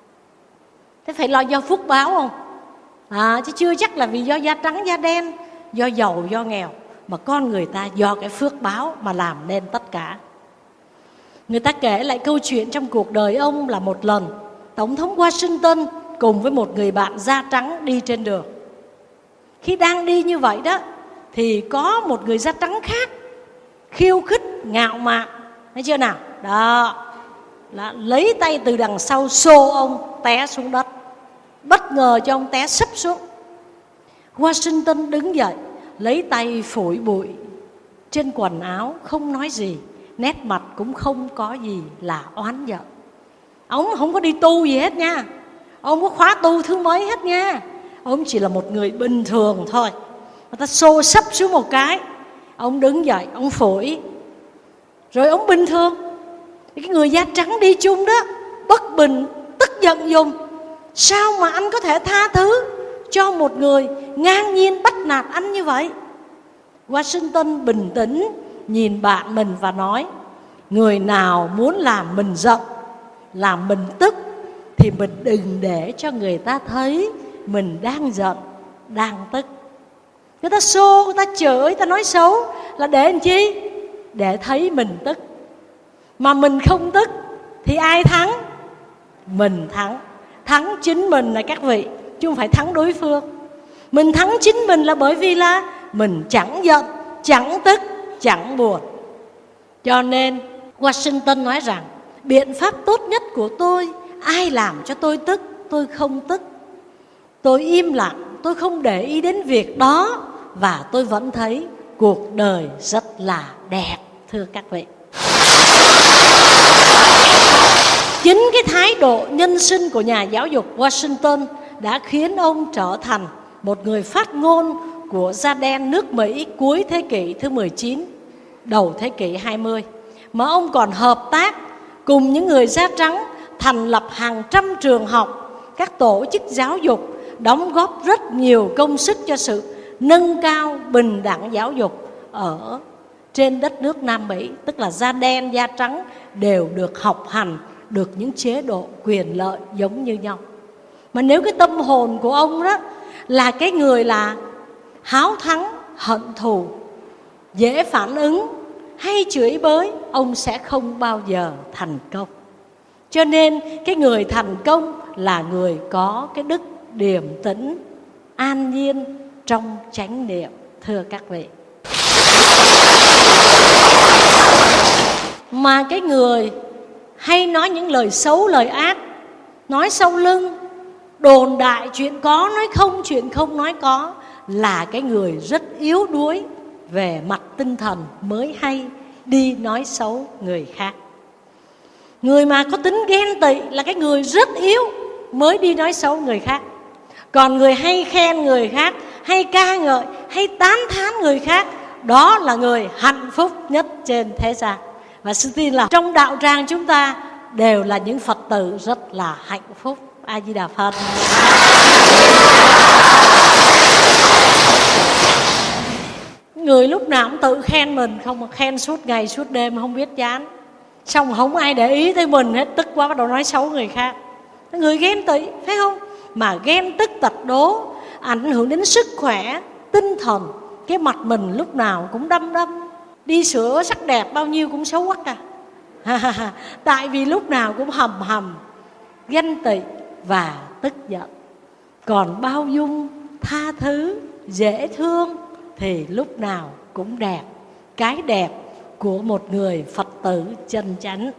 Thế phải lo do phúc báo không? À, chứ chưa chắc là vì do da trắng da đen, do giàu do nghèo, mà con người ta do cái phước báo mà làm nên tất cả. Người ta kể lại câu chuyện trong cuộc đời ông là một lần tổng thống Washington cùng với một người bạn da trắng đi trên đường. Khi đang đi như vậy đó thì có một người da trắng khác khiêu khích ngạo mạn, thấy chưa nào? Đó, là lấy tay từ đằng sau xô ông té xuống đất, bất ngờ cho ông té sấp xuống. Washington đứng dậy, lấy tay phủi bụi trên quần áo, không nói gì, nét mặt cũng không có gì là oán giận. Ông không có đi tu gì hết nha, ông có khóa tu thứ mấy hết nha. Ông chỉ là một người bình thường thôi. Người ta xô sấp xuống một cái, ông đứng dậy, ông phủi, rồi ông bình thường. Cái người da trắng đi chung đó bất bình, tức giận dùng: sao mà anh có thể tha thứ cho một người ngang nhiên bắt nạt anh như vậy? Washington bình tĩnh nhìn bạn mình và nói: người nào muốn làm mình giận, làm mình tức, thì mình đừng để cho người ta thấy mình đang giận, đang tức. Người ta xô, người ta chửi, người ta nói xấu là để làm chi? Để thấy mình tức. Mà mình không tức thì ai thắng? Mình thắng. Thắng chính mình là các vị, chứ không phải thắng đối phương. Mình thắng chính mình là bởi vì là mình chẳng giận, chẳng tức, chẳng buồn. Cho nên Washington nói rằng biện pháp tốt nhất của tôi, ai làm cho tôi tức, tôi không tức. Tôi im lặng, tôi không để ý đến việc đó, và tôi vẫn thấy cuộc đời rất là đẹp, thưa các vị. Chính cái thái độ nhân sinh của nhà giáo dục Washington đã khiến ông trở thành một người phát ngôn của da đen nước Mỹ cuối thế kỷ thứ mười chín, đầu thế kỷ hai mươi. Mà ông còn hợp tác cùng những người da trắng thành lập hàng trăm trường học, các tổ chức giáo dục, đóng góp rất nhiều công sức cho sự nâng cao bình đẳng giáo dục ở trên đất nước Nam Mỹ. Tức là da đen, da trắng đều được học hành, được những chế độ quyền lợi giống như nhau. Mà nếu cái tâm hồn của ông đó là cái người là háo thắng, hận thù, dễ phản ứng hay chửi bới, ông sẽ không bao giờ thành công. Cho nên cái người thành công là người có cái đức điềm tĩnh, an nhiên trong chánh niệm, thưa các vị. Mà cái người hay nói những lời xấu, lời ác, nói sau lưng, đồn đại chuyện có nói không, chuyện không nói có, là cái người rất yếu đuối về mặt tinh thần mới hay đi nói xấu người khác. Người mà có tính ghen tị là cái người rất yếu mới đi nói xấu người khác. Còn người hay khen người khác, hay ca ngợi, hay tán thán người khác, đó là người hạnh phúc nhất trên thế gian. Và sư tin là trong đạo tràng chúng ta đều là những Phật tử rất là hạnh phúc. A Di Đà Phật. Người lúc nào cũng tự khen mình, không mà khen suốt ngày suốt đêm không biết chán. Xong không ai để ý tới mình hết, tức quá bắt đầu nói xấu người khác. Người ghen tị, phải không? Mà ghen tức tật đố, ảnh hưởng đến sức khỏe, tinh thần. Cái mặt mình lúc nào cũng đăm đăm, đi sửa sắc đẹp bao nhiêu cũng xấu quắc à. Tại vì lúc nào cũng hầm hầm, ganh tị và tức giận. Còn bao dung, tha thứ, dễ thương thì lúc nào cũng đẹp. Cái đẹp của một người Phật tử chân chánh.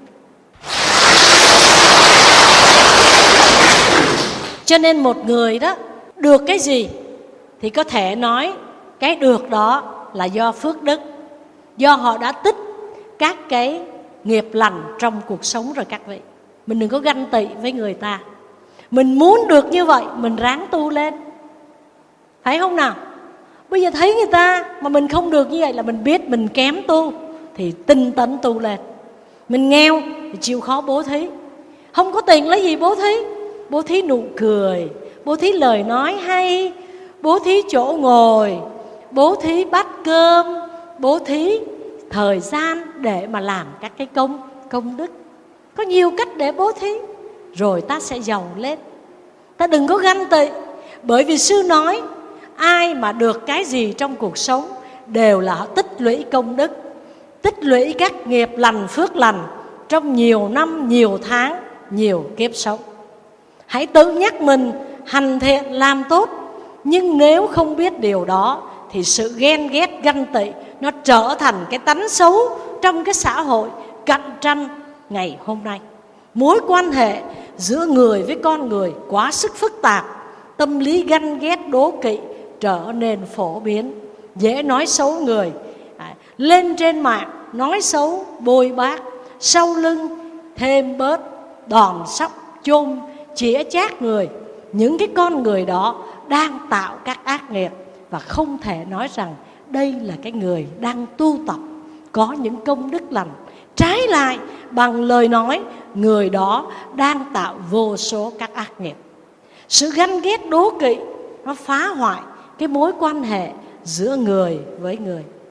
Cho nên một người đó được cái gì thì có thể nói cái được đó là do phước đức, do họ đã tích các cái nghiệp lành trong cuộc sống rồi các vị. Mình đừng có ganh tị với người ta. Mình muốn được như vậy, mình ráng tu lên, phải không nào? Bây giờ thấy người ta mà mình không được như vậy là mình biết mình kém tu, thì tinh tấn tu lên. Mình nghèo thì chịu khó bố thí. Không có tiền lấy gì bố thí? Bố thí nụ cười, bố thí lời nói hay, bố thí chỗ ngồi, bố thí bát cơm, bố thí thời gian để mà làm các cái công công đức. Có nhiều cách để bố thí, rồi ta sẽ giàu lên. Ta đừng có ganh tị, bởi vì sư nói ai mà được cái gì trong cuộc sống đều là họ tích lũy công đức, tích lũy các nghiệp lành phước lành trong nhiều năm, nhiều tháng, nhiều kiếp sống. Hãy tự nhắc mình hành thiện làm tốt. Nhưng nếu không biết điều đó thì sự ghen ghét ganh tị nó trở thành cái tánh xấu trong cái xã hội cạnh tranh ngày hôm nay. Mối quan hệ giữa người với con người quá sức phức tạp, tâm lý ganh ghét đố kỵ trở nên phổ biến. Dễ nói xấu người, à, lên trên mạng nói xấu bôi bác, sau lưng thêm bớt đòn sóc chôm chĩa chát người. Những cái con người đó đang tạo các ác nghiệp, và không thể nói rằng đây là cái người đang tu tập có những công đức lành. Trái lại, bằng lời nói, người đó đang tạo vô số các ác nghiệp. Sự ganh ghét đố kỵ nó phá hoại cái mối quan hệ giữa người với người.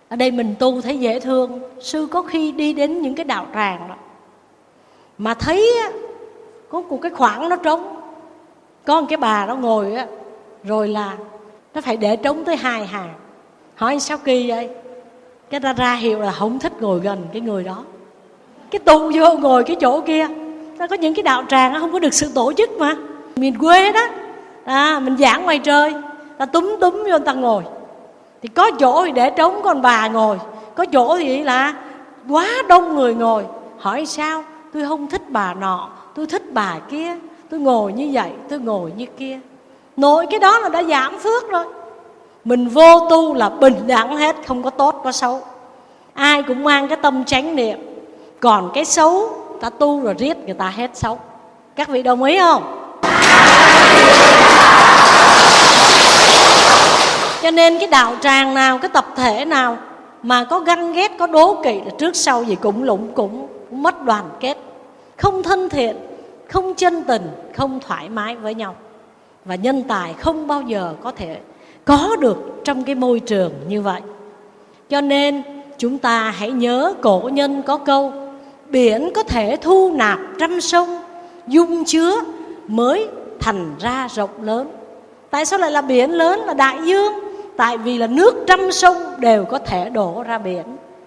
Ở đây mình tu thấy dễ thương. Sư có khi đi đến những cái đạo tràng đó mà thấy á, có một cái khoảng nó trống, có một cái bà đó ngồi á, rồi là nó phải để trống tới hai hàng. Hỏi sao kỳ vậy? Cái ta ra hiệu là không thích ngồi gần cái người đó, cái tu vô ngồi cái chỗ kia. Ta có những cái đạo tràng nó không có được sự tổ chức mà, miền quê đó à, mình giảng ngoài trời, ta túm túm vô ta ngồi. Thì có chỗ thì để trống con bà ngồi, có chỗ thì là quá đông người ngồi. Hỏi sao? Tôi không thích bà nọ, tôi thích bà kia, tôi ngồi như vậy, tôi ngồi như kia. Nội cái đó là đã giảm phước rồi. Mình vô tu là bình đẳng hết, không có tốt có xấu. Ai cũng mang cái tâm chánh niệm. Còn cái xấu, ta tu rồi riết người ta hết xấu. Các vị đồng ý không? Cho nên cái đạo tràng nào, cái tập thể nào mà có ganh ghét, có đố kỵ là trước sau gì cũng lũng cũng, cũng mất đoàn kết, không thân thiện, không chân tình, không thoải mái với nhau. Và nhân tài không bao giờ có thể có được trong cái môi trường như vậy. Cho nên chúng ta hãy nhớ cổ nhân có câu: biển có thể thu nạp trăm sông, dung chứa mới thành ra rộng lớn. Tại sao lại là biển lớn, là đại dương? Tại vì là nước trăm sông đều có thể đổ ra biển.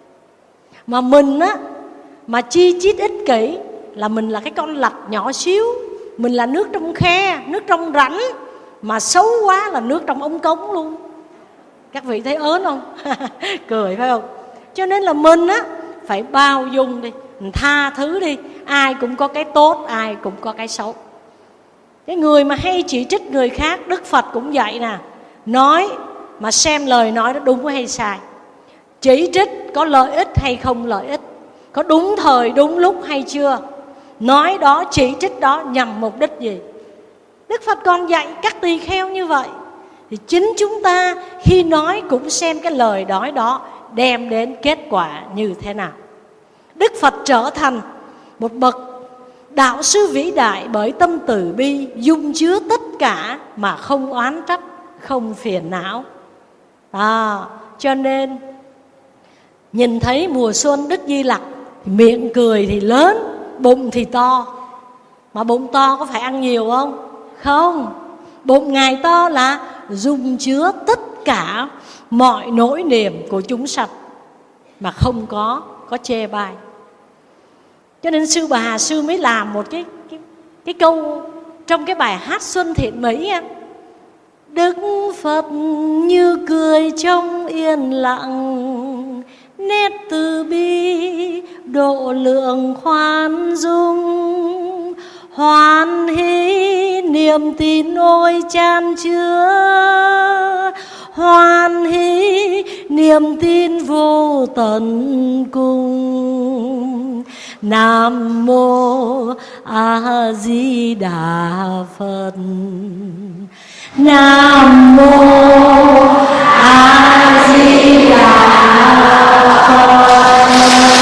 Mà mình á, mà chi chít ích kỷ là mình là cái con lạch nhỏ xíu. Mình là nước trong khe, nước trong rãnh, mà xấu quá là nước trong ống cống luôn. Các vị thấy ớn không? Cười phải không? Cho nên là mình á phải bao dung đi, mình tha thứ đi. Ai cũng có cái tốt, ai cũng có cái xấu. Cái người mà hay chỉ trích người khác, Đức Phật cũng vậy nè. Nói mà xem lời nói đó đúng hay sai. Chỉ trích có lợi ích hay không lợi ích, có đúng thời đúng lúc hay chưa, nói đó, chỉ trích đó nhằm mục đích gì. Đức Phật còn dạy các tỳ kheo như vậy. Thì chính chúng ta khi nói cũng xem cái lời nói đó đem đến kết quả như thế nào. Đức Phật trở thành một bậc đạo sư vĩ đại bởi tâm từ bi, dung chứa tất cả mà không oán trách, không phiền não. À, cho nên nhìn thấy mùa xuân Đức Di Lặc, miệng cười thì lớn, bụng thì to. Mà bụng to có phải ăn nhiều không? Không. Bụng Ngài to là dung chứa tất cả mọi nỗi niềm của chúng sanh, mà không có có chê bai. Cho nên sư bà sư mới làm một cái cái, cái câu trong cái bài hát Xuân Thiện Mỹ: Đức Phật như cười trong yên lặng, nét từ bi độ lượng khoan dung, hoan hỷ niềm tin ôi chan chứa, hoan hỷ niềm tin vô tận cùng. Nam mô A Di Đà Phật. Nam mô A Di Đà Phật.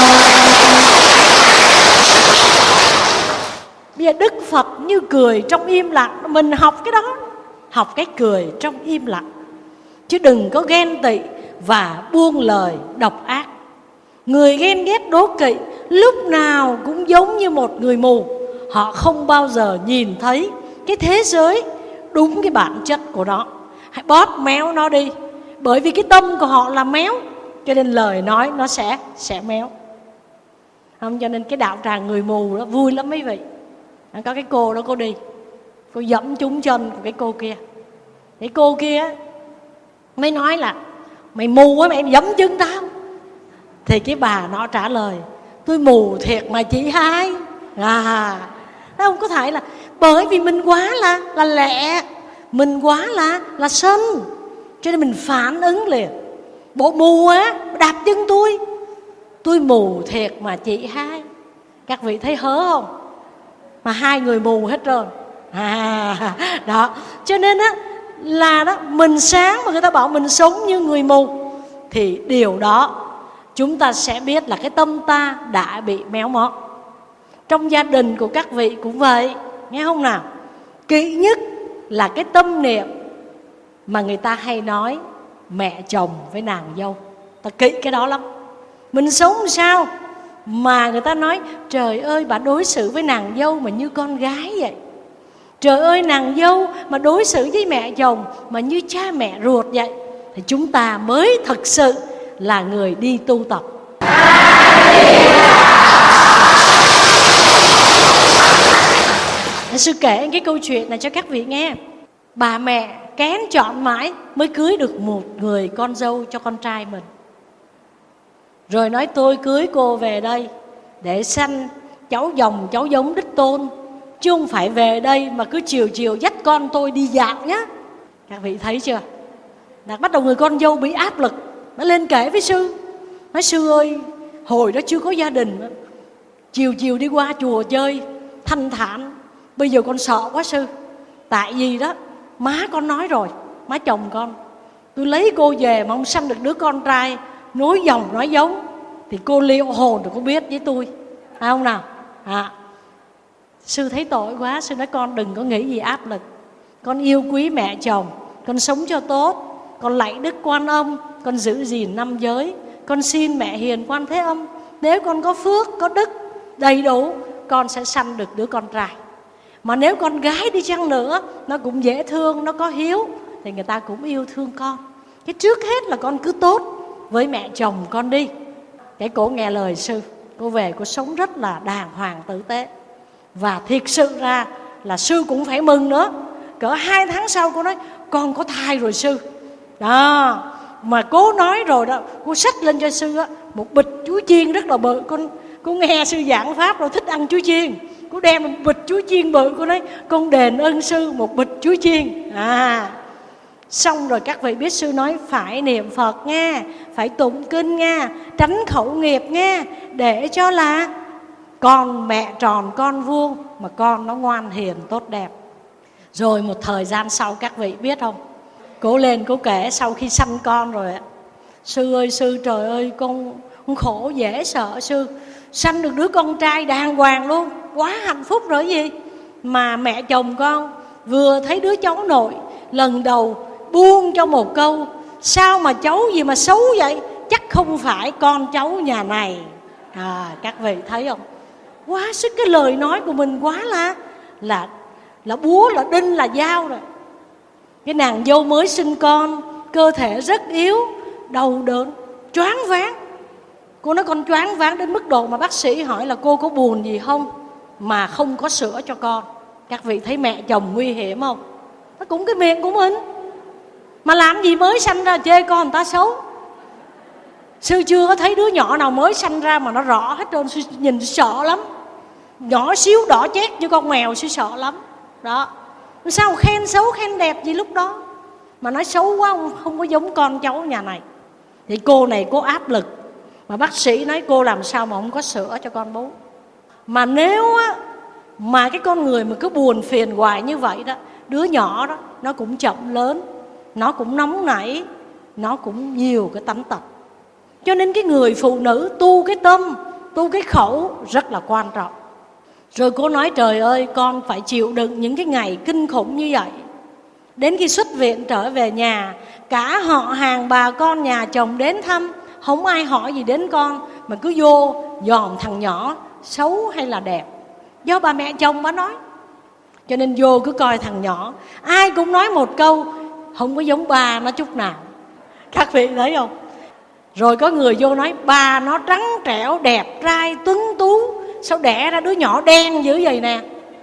Bây giờ Đức Phật như cười trong im lặng. Mình học cái đó, học cái cười trong im lặng, chứ đừng có ghen tị và buông lời độc ác. Người ghen ghét đố kỵ lúc nào cũng giống như một người mù. Họ không bao giờ nhìn thấy cái thế giới đúng cái bản chất của nó. Hãy bóp méo nó đi. Bởi vì cái tâm của họ là méo, cho nên lời nói nó sẽ sẽ méo. Không, cho nên cái đạo tràng người mù đó vui lắm mấy vị. Có cái cô đó cô đi, cô dẫm trúng chân của cái cô kia. Cái cô kia mới nói là: mày mù á, mày dẫm chân tao. Thì cái bà nó trả lời: tôi mù thiệt mà chị hai. À, nó không có thể là bởi vì mình quá là là lẹ, mình quá là là sân, cho nên mình phản ứng liền. Bộ mù á, đạp chân tôi, tôi mù thiệt mà chị hai. Các vị thấy hớ không? Mà hai người mù hết rồi. À, đó. Cho nên á là đó, mình sáng mà người ta bảo mình sống như người mù, thì điều đó chúng ta sẽ biết là cái tâm ta đã bị méo mó. Trong gia đình của các vị cũng vậy, nghe không nào? Kỵ nhất là cái tâm niệm mà người ta hay nói mẹ chồng với nàng dâu. Ta kỵ cái đó lắm. Mình sống sao mà người ta nói trời ơi bà đối xử với nàng dâu mà như con gái vậy. Trời ơi nàng dâu mà đối xử với mẹ chồng mà như cha mẹ ruột vậy. Thì chúng ta mới thực sự là người đi tu tập. Sư kể cái câu chuyện này cho các vị nghe. Bà mẹ kén chọn mãi mới cưới được một người con dâu cho con trai mình. Rồi nói tôi cưới cô về đây để sanh cháu dòng cháu giống đích tôn, chứ không phải về đây mà cứ chiều chiều dắt con tôi đi dạo nhá. Các vị thấy chưa? Đã bắt đầu người con dâu bị áp lực. Nó lên kể với sư. Nói sư ơi, hồi đó chưa có gia đình, chiều chiều đi qua chùa chơi thanh thản, bây giờ con sợ quá sư. Tại vì đó má con nói rồi, má chồng con, tôi lấy cô về mà không sanh được đứa con trai nối dòng nói giống thì cô liệu hồn rồi cô biết với tôi, phải không nào? À, sư thấy tội quá. Sư nói con đừng có nghĩ gì áp lực. Con yêu quý mẹ chồng, con sống cho tốt, con lạy Đức Quan Âm, con giữ gìn năm giới, con xin mẹ hiền Quan Thế Âm, nếu con có phước có đức đầy đủ, con sẽ sanh được đứa con trai. Mà nếu con gái đi chăng nữa, nó cũng dễ thương, nó có hiếu, thì người ta cũng yêu thương con. Cái trước hết là con cứ tốt với mẹ chồng con đi. Cái cổ nghe lời sư, cô về cô sống rất là đàng hoàng tử tế. Và thiệt sự ra là sư cũng phải mừng nữa. Cỡ hai tháng sau cô nói con có thai rồi sư. Đó, mà cô nói rồi đó, cô xách lên cho sư á một bịch chuối chiên rất là bự. Con cô nghe sư giảng pháp rồi thích ăn chuối chiên, cô đem một bịch chuối chiên bự. Cô nói con đền ơn sư một bịch chuối chiên. À, xong rồi các vị biết sư nói phải niệm Phật nghe, phải tụng kinh nghe, tránh khẩu nghiệp nghe, để cho là con mẹ tròn con vuông mà con nó ngoan hiền tốt đẹp. Rồi một thời gian sau các vị biết không, cô lên cô kể sau khi sanh con rồi ạ. Sư ơi sư, trời ơi con, con khổ dễ sợ sư. Sanh được đứa con trai đàng hoàng luôn, quá hạnh phúc rồi gì. Mà mẹ chồng con vừa thấy đứa cháu nội lần đầu buông cho một câu sao mà cháu gì mà xấu vậy, chắc không phải con cháu nhà này. À, các vị thấy không, quá sức cái lời nói của mình quá là là là búa là đinh là dao rồi. Cái nàng dâu mới sinh con, cơ thể rất yếu, đầu đớn, choáng váng. Cô nói con choáng váng đến mức độ mà bác sĩ hỏi là cô có buồn gì không mà không có sữa cho con. Các vị thấy mẹ chồng nguy hiểm không? Nó cũng cái miệng của mình mà làm gì mới sanh ra chê con người ta xấu. Sư chưa có thấy đứa nhỏ nào mới sanh ra mà nó rõ hết trơn. Sư nhìn sợ lắm. Nhỏ xíu đỏ chét như con mèo, sư sợ lắm. Đó, sao khen xấu khen đẹp gì lúc đó, mà nói xấu quá không, không có giống con cháu nhà này. Thì cô này cô áp lực, mà bác sĩ nói cô làm sao mà không có sữa cho con bú. Mà nếu á, mà cái con người mà cứ buồn phiền hoài như vậy đó, đứa nhỏ đó nó cũng chậm lớn, nó cũng nóng nảy, nó cũng nhiều cái tánh tật. Cho nên cái người phụ nữ tu cái tâm, tu cái khẩu rất là quan trọng. Rồi cô nói trời ơi con phải chịu đựng những cái ngày kinh khủng như vậy. Đến khi xuất viện trở về nhà, cả họ hàng bà con nhà chồng đến thăm, không ai hỏi gì đến con, mà cứ vô dòm thằng nhỏ xấu hay là đẹp, do bà mẹ chồng bà nói. Cho nên vô cứ coi thằng nhỏ, ai cũng nói một câu không có giống bà nó chút nào. Các vị thấy không? Rồi có người vô nói bà nó trắng trẻo đẹp trai tuấn tú, sao đẻ ra đứa nhỏ đen dữ vậy nè.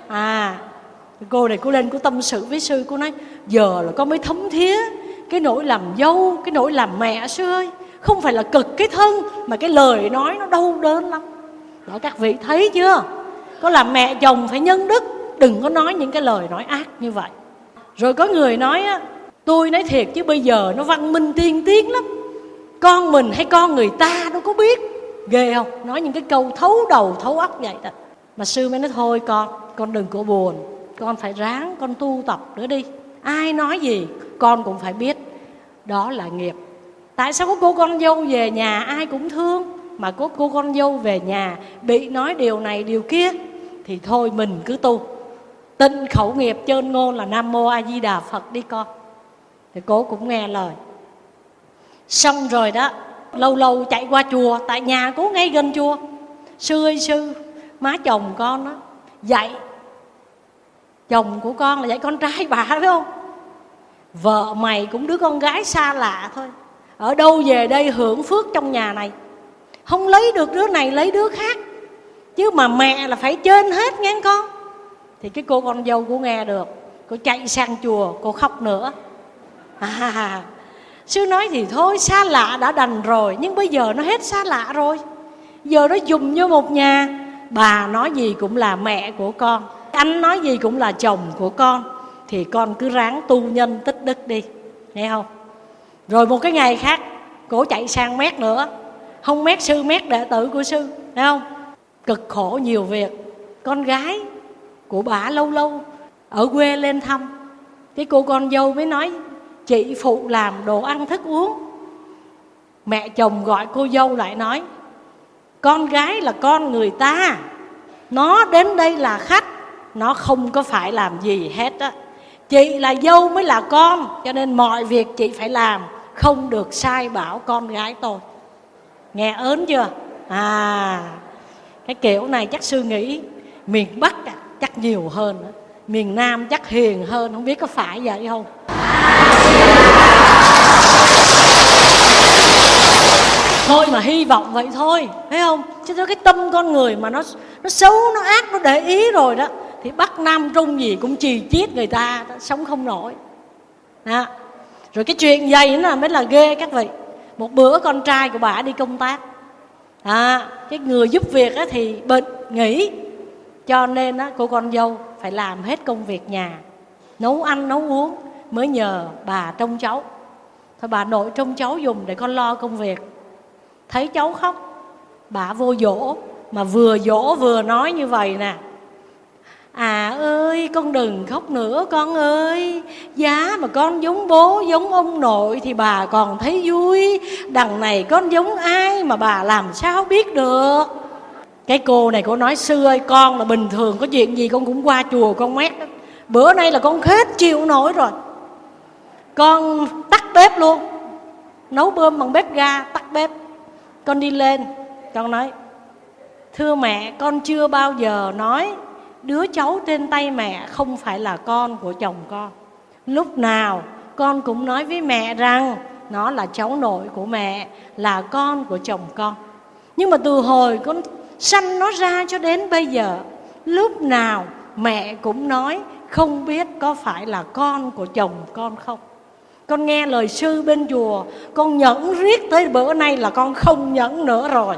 À, cô này cô lên cô tâm sự với sư, cô nói giờ là con mới thấm thía cái nỗi làm dâu, cái nỗi làm mẹ sư ơi. Không phải là cực cái thân, mà cái lời nói nó đau đớn lắm. Đó, các vị thấy chưa? Có làm mẹ chồng phải nhân đức, đừng có nói những cái lời nói ác như vậy. Rồi có người nói á, tôi nói thiệt chứ bây giờ nó văn minh tiên tiến lắm, con mình hay con người ta đâu có biết. Ghê không? Nói những cái câu thấu đầu thấu óc vậy đó. Mà sư mới nói thôi con, con đừng có buồn, con phải ráng con tu tập nữa đi. Ai nói gì con cũng phải biết đó là nghiệp. Tại sao có cô con dâu về nhà ai cũng thương, mà có cô con dâu về nhà bị nói điều này điều kia, thì thôi mình cứ tu. Tịnh khẩu nghiệp chơn ngôn là Nam Mô A Di Đà Phật đi con. Thì cô cũng nghe lời. Xong rồi đó, Lâu lâu chạy qua chùa, tại nhà cố ngay gần chùa. Sư ơi sư, má chồng con đó dạy, chồng của con là dạy con trai bà, phải không? Vợ mày cũng đứa con gái xa lạ thôi, ở đâu về đây hưởng phước trong nhà này, không lấy được đứa này lấy đứa khác, chứ mà mẹ là phải trên hết nghe con. Thì cái cô con dâu cô nghe được, cô chạy sang chùa, cô khóc nữa. À, sư nói thì thôi, xa lạ đã đành rồi, nhưng bây giờ nó hết xa lạ rồi, giờ nó dùng vô một nhà. Bà nói gì cũng là mẹ của con, anh nói gì cũng là chồng của con, thì con cứ ráng tu nhân tích đức đi, nghe không? Rồi một cái ngày khác, cổ chạy sang mét nữa, không mét sư, mét đệ tử của sư, thấy không? Cực khổ nhiều việc. Con gái của bà lâu lâu ở quê lên thăm, cái cô con dâu mới nói chị phụ làm đồ ăn thức uống. Mẹ chồng gọi cô dâu lại nói, con gái là con người ta, nó đến đây là khách, nó không có phải làm gì hết á. Chị là dâu mới là con, cho nên mọi việc chị phải làm, không được sai bảo con gái tôi. Nghe ớn chưa? À, cái kiểu này chắc sư nghĩ miền Bắc à, chắc nhiều hơn đó. Miền Nam chắc hiền hơn, không biết có phải vậy không? Thôi mà hy vọng vậy thôi, thấy không? Chứ cái tâm con người mà nó nó xấu, nó ác, nó để ý rồi đó, thì Bắc Nam Trung gì cũng chì chiết người ta đó, sống không nổi đó. Rồi cái chuyện dày nó mới là ghê các vị. Một bữa con trai của bà đi công tác, à, cái người giúp việc á thì bệnh nghỉ, cho nên á, cô con dâu phải làm hết công việc nhà, nấu ăn nấu uống, mới nhờ bà trông cháu. Thôi bà nội trông cháu dùng để con lo công việc. Thấy cháu khóc, bà vô dỗ, mà vừa dỗ vừa nói như vậy nè: à ơi con đừng khóc nữa con ơi, giá mà con giống bố giống ông nội thì bà còn thấy vui, đằng này con giống ai mà bà làm sao biết được. Cái cô này cô nói sư ơi, con là bình thường có chuyện gì con cũng qua chùa con mét đó. Bữa nay là con hết chịu nổi rồi, con tắt bếp luôn, nấu bơm bằng bếp ga, tắt bếp. Con đi lên, con nói thưa mẹ, con chưa bao giờ nói đứa cháu trên tay mẹ không phải là con của chồng con. Lúc nào con cũng nói với mẹ rằng nó là cháu nội của mẹ, là con của chồng con. Nhưng mà từ hồi con sanh nó ra cho đến bây giờ, lúc nào mẹ cũng nói không biết có phải là con của chồng con không. Con nghe lời sư bên chùa, con nhẫn riết tới bữa nay là con không nhẫn nữa rồi.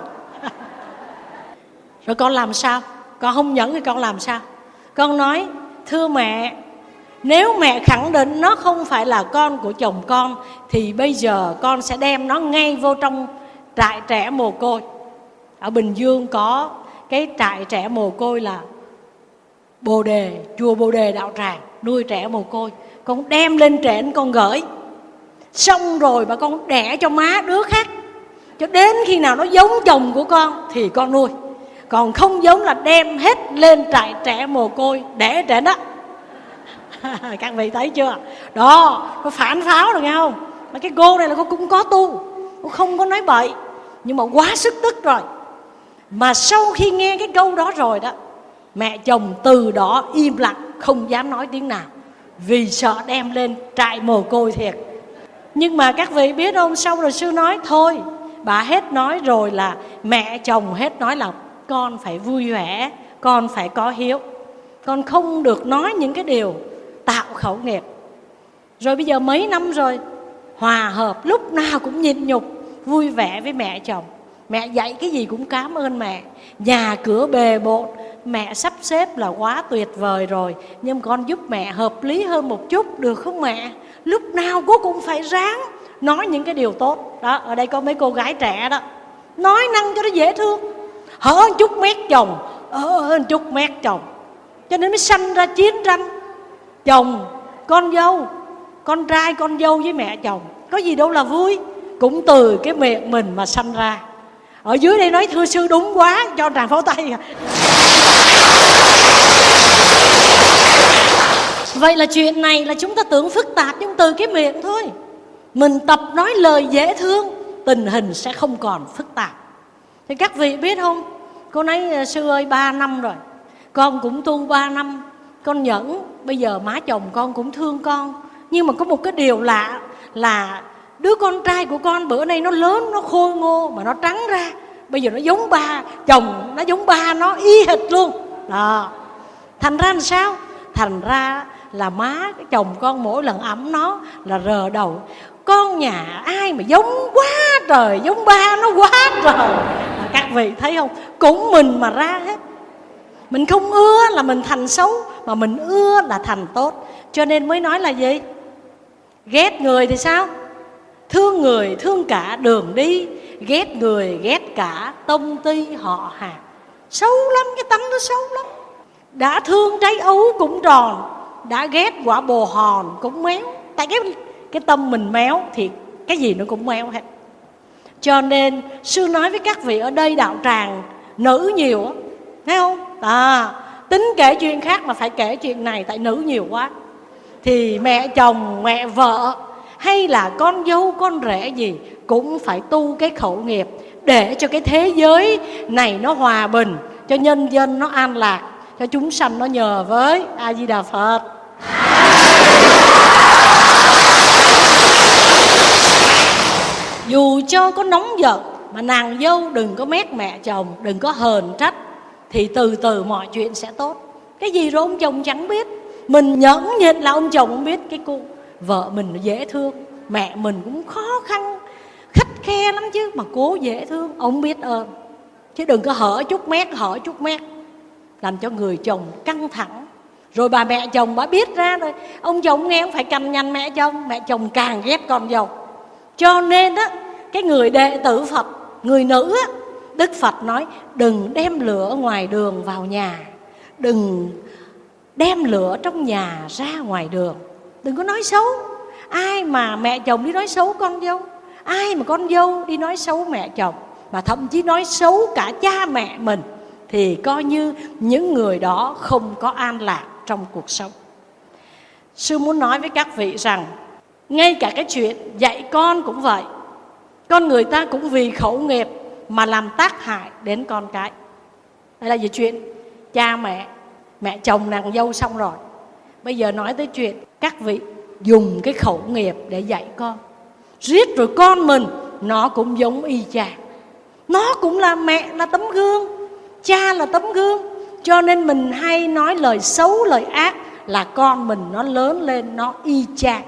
Rồi con làm sao? Con không nhẫn thì con làm sao? Con nói thưa mẹ, nếu mẹ khẳng định nó không phải là con của chồng con, thì bây giờ con sẽ đem nó ngay vô trong trại trẻ mồ côi. Ở Bình Dương có cái trại trẻ mồ côi là Bồ Đề, chùa Bồ Đề Đạo Tràng, nuôi trẻ mồ côi. Con đem lên trển con gửi, xong rồi mà con đẻ cho má đứa khác, cho đến khi nào nó giống chồng của con thì con nuôi. Còn không giống là đem hết lên trại trẻ mồ côi để trển đó. Các vị thấy chưa? Đó, có phản pháo rồi nghe không? Mà cái cô này là cô cũng có tu, cô không có nói bậy, nhưng mà quá sức tức rồi. Mà sau khi nghe cái câu đó rồi đó, mẹ chồng từ đó im lặng, không dám nói tiếng nào, vì sợ đem lên trại mồ côi thiệt. Nhưng mà các vị biết không, xong rồi sư nói thôi, bà hết nói rồi là mẹ chồng hết nói là con phải vui vẻ, con phải có hiếu, con không được nói những cái điều tạo khẩu nghiệp. Rồi bây giờ mấy năm rồi, hòa hợp, lúc nào cũng nhịn nhục, vui vẻ với mẹ chồng. Mẹ dạy cái gì cũng cảm ơn mẹ. Nhà cửa bề bộn, mẹ sắp xếp là quá tuyệt vời rồi, nhưng con giúp mẹ hợp lý hơn một chút được không mẹ? Lúc nào cô cũng phải ráng nói những cái điều tốt. Đó, ở đây có mấy cô gái trẻ đó, nói năng cho nó dễ thương, hở một chút mét chồng, hở một chút mét chồng, cho nên mới sanh ra chiến tranh chồng con dâu, con trai con dâu với mẹ chồng. Có gì đâu là vui, cũng từ cái miệng mình mà sanh ra. Ở dưới đây nói thưa sư đúng quá, cho tràng pháo tay. Vậy là chuyện này là chúng ta tưởng phức tạp, nhưng từ cái miệng thôi. Mình tập nói lời dễ thương tình hình sẽ không còn phức tạp. Thì các vị biết không, cô nói sư ơi ba năm rồi, con cũng tu ba năm, con nhẫn, bây giờ má chồng con cũng thương con. Nhưng mà có một cái điều lạ là đứa con trai của con bữa nay nó lớn, nó khôi ngô mà nó trắng ra. Bây giờ nó giống ba, chồng nó giống ba nó y hệt luôn. Đó. Thành ra làm sao? Thành ra là má cái chồng con mỗi lần ẵm nó là rờ đầu. Con nhà ai mà giống quá trời, giống ba nó quá trời. Các vị thấy không? Cũng mình mà ra hết. Mình không ưa là mình thành xấu, mà mình ưa là thành tốt. Cho nên mới nói là gì? Ghét người thì sao? Thương người thương cả đường đi, ghét người ghét cả tông ty họ hàng. Xấu lắm, cái tánh nó xấu lắm. Đã thương trái ấu cũng tròn, đã ghét quả bồ hòn cũng méo. Tại cái, cái tâm mình méo thì cái gì nó cũng méo hết. Cho nên sư nói với các vị ở đây đạo tràng nữ nhiều, thấy không? À, tính kể chuyện khác mà phải kể chuyện này tại nữ nhiều quá. Thì mẹ chồng, mẹ vợ hay là con dâu, con rể gì cũng phải tu cái khẩu nghiệp để cho cái thế giới này nó hòa bình, cho nhân dân nó an lạc, cho chúng sanh nó nhờ với. A Di Đà Phật. Dù cho có nóng giận mà nàng dâu đừng có mét mẹ chồng, đừng có hờn trách, thì từ từ mọi chuyện sẽ tốt. Cái gì rồi ông chồng chẳng biết. Mình nhẫn nhịn là ông chồng không biết. Cái cô vợ mình dễ thương, mẹ mình cũng khó khăn khắt khe lắm chứ, mà cố dễ thương, ông biết ơn. Chứ đừng có hở chút mét, hở chút mét, làm cho người chồng căng thẳng. Rồi bà mẹ chồng bà biết ra rồi, ông chồng nghe không phải cằn nhằn mẹ chồng, mẹ chồng càng ghét con dâu. Cho nên á, cái người đệ tử Phật, người nữ á, Đức Phật nói đừng đem lửa ngoài đường vào nhà, đừng đem lửa trong nhà ra ngoài đường. Đừng có nói xấu. Ai mà mẹ chồng đi nói xấu con dâu, ai mà con dâu đi nói xấu mẹ chồng, mà thậm chí nói xấu cả cha mẹ mình, thì coi như những người đó không có an lạc trong cuộc sống. Sư muốn nói với các vị rằng ngay cả cái chuyện dạy con cũng vậy. Con người ta cũng vì khẩu nghiệp mà làm tác hại đến con cái. Đây là về chuyện cha mẹ, mẹ chồng nàng dâu xong rồi. Bây giờ nói tới chuyện các vị dùng cái khẩu nghiệp để dạy con. Riết rồi con mình nó cũng giống y chang. Nó cũng là mẹ là tấm gương, cha là tấm gương. Cho nên mình hay nói lời xấu, lời ác là con mình nó lớn lên nó y chang.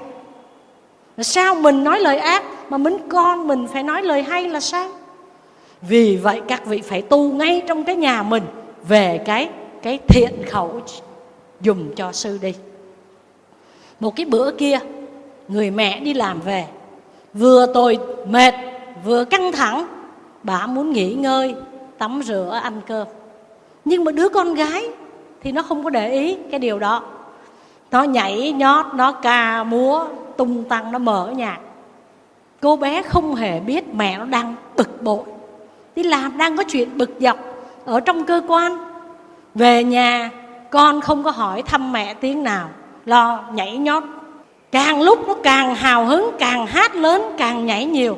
Sao mình nói lời ác mà mình con mình phải nói lời hay là sao? Vì vậy các vị phải tu ngay trong cái nhà mình về cái, cái thiện khẩu dùng cho sư đi. Một cái bữa kia, người mẹ đi làm về, vừa tồi mệt, vừa căng thẳng, bà muốn nghỉ ngơi, tắm rửa, ăn cơm. Nhưng mà đứa con gái thì nó không có để ý cái điều đó. Nó nhảy nhót, nó ca múa, tung tăng, nó mở nhạc. Cô bé không hề biết mẹ nó đang bực bội, đi làm đang có chuyện bực dọc ở trong cơ quan. Về nhà con không có hỏi thăm mẹ tiếng nào, lo nhảy nhót. Càng lúc nó càng hào hứng, càng hát lớn, càng nhảy nhiều.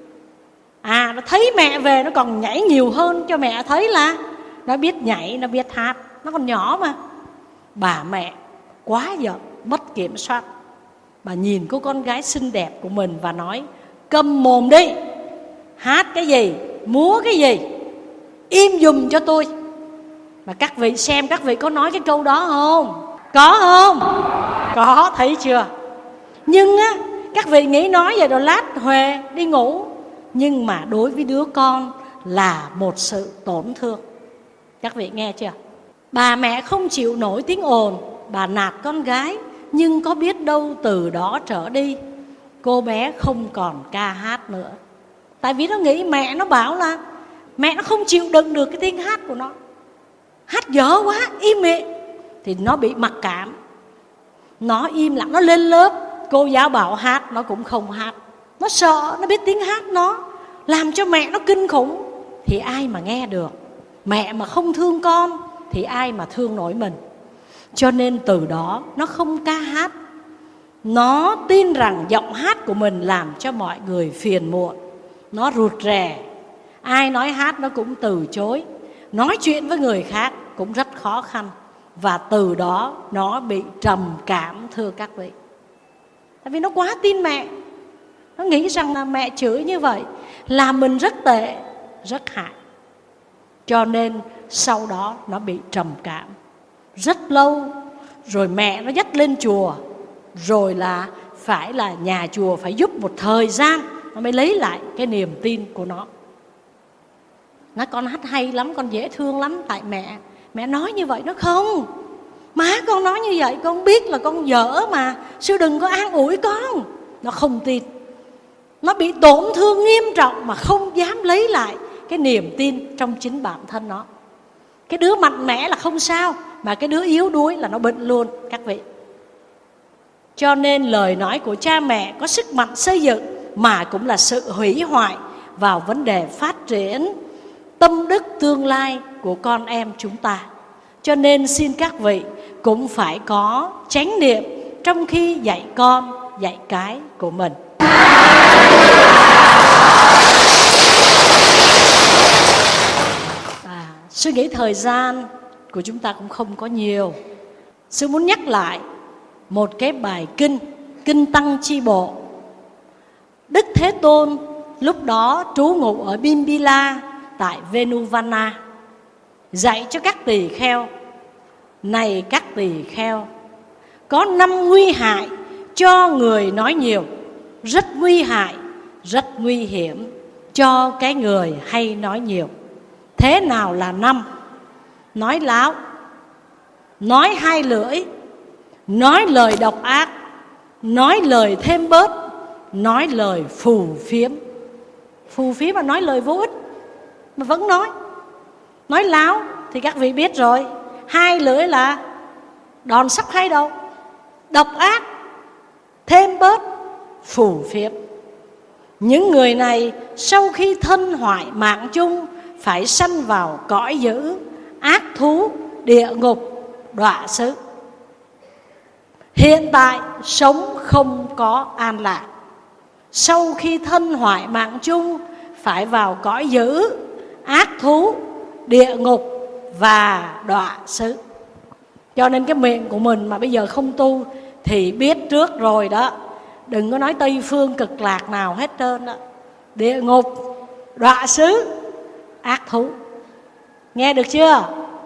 À, nó thấy mẹ về nó còn nhảy nhiều hơn, cho mẹ thấy là nó biết nhảy, nó biết hát. Nó còn nhỏ mà. Bà mẹ quá giận, mất kiểm soát. Bà nhìn cô con gái xinh đẹp của mình và nói: câm mồm đi, hát cái gì, múa cái gì, im giùm cho tôi. Mà các vị xem, các vị có nói cái câu đó không? Có không? Có, thấy chưa? Nhưng á, các vị nghĩ nói vậy rồi lát huề đi ngủ. Nhưng mà đối với đứa con là một sự tổn thương. Các vị nghe chưa? Bà mẹ không chịu nổi tiếng ồn, bà nạt con gái. Nhưng có biết đâu từ đó trở đi, cô bé không còn ca hát nữa. Tại vì nó nghĩ mẹ nó bảo là mẹ nó không chịu đựng được cái tiếng hát của nó, hát dở quá, im miệng. Thì nó bị mặc cảm, nó im lặng. Nó lên lớp, cô giáo bảo hát, nó cũng không hát. Nó sợ, nó biết tiếng hát nó làm cho mẹ nó kinh khủng. Thì ai mà nghe được? Mẹ mà không thương con thì ai mà thương nổi mình? Cho nên từ đó nó không ca hát. Nó tin rằng giọng hát của mình làm cho mọi người phiền muộn. nó rụt rè, ai nói hát nó cũng từ chối, nói chuyện với người khác cũng rất khó khăn. Và từ đó nó bị trầm cảm, thưa các vị. Tại vì nó quá tin mẹ. Nó nghĩ rằng là mẹ chửi như vậy là mình rất tệ, rất hại. Cho nên sau đó nó bị trầm cảm rất lâu. Rồi mẹ nó dắt lên chùa, rồi là phải là nhà chùa phải giúp một thời gian nó mới lấy lại cái niềm tin của nó. Nói con hát hay lắm, con dễ thương lắm. Tại mẹ Mẹ nói như vậy. Nó không, má con nói như vậy, con biết là con dở mà, sư đừng có an ủi con. Nó không tin. Nó bị tổn thương nghiêm trọng mà không dám lấy lại cái niềm tin trong chính bản thân nó. Cái đứa mạnh mẽ là không sao, mà cái đứa yếu đuối là nó bệnh luôn các vị. Cho nên lời nói của cha mẹ có sức mạnh xây dựng, mà cũng là sự hủy hoại vào vấn đề phát triển tâm đức tương lai của con em chúng ta. Cho nên xin các vị cũng phải có chánh niệm trong khi dạy con, dạy cái của mình. À, suy nghĩ thời gian của chúng ta cũng không có nhiều. Sư muốn nhắc lại một cái bài kinh, Kinh Tăng Chi Bộ. Đức Thế Tôn lúc đó trú ngụ ở Bimbila tại Venuvana, dạy cho các tỳ kheo: này các tỳ kheo, có năm nguy hại cho người nói nhiều, rất nguy hại, rất nguy hiểm cho cái người hay nói nhiều. Thế nào là năm? Nói láo, nói hai lưỡi, nói lời độc ác, nói lời thêm bớt, nói lời phù phiếm. Phù phiếm mà nói lời vô ích mà vẫn nói. Nói láo thì các vị biết rồi, hai lưỡi là đòn sắc hai đầu. Độc ác, thêm bớt, phù phiếm. Những người này sau khi thân hoại mạng chung phải sanh vào cõi dữ, ác thú, địa ngục, đọa xứ. Hiện tại sống không có an lạc. Sau khi thân hoại mạng chung phải vào cõi dữ, ác thú, địa ngục và đọa xứ. Cho nên cái miệng của mình mà bây giờ không tu thì biết trước rồi đó. Đừng có nói Tây Phương cực lạc nào hết trơn đó. Địa ngục, đọa xứ, ác thú. Nghe được chưa?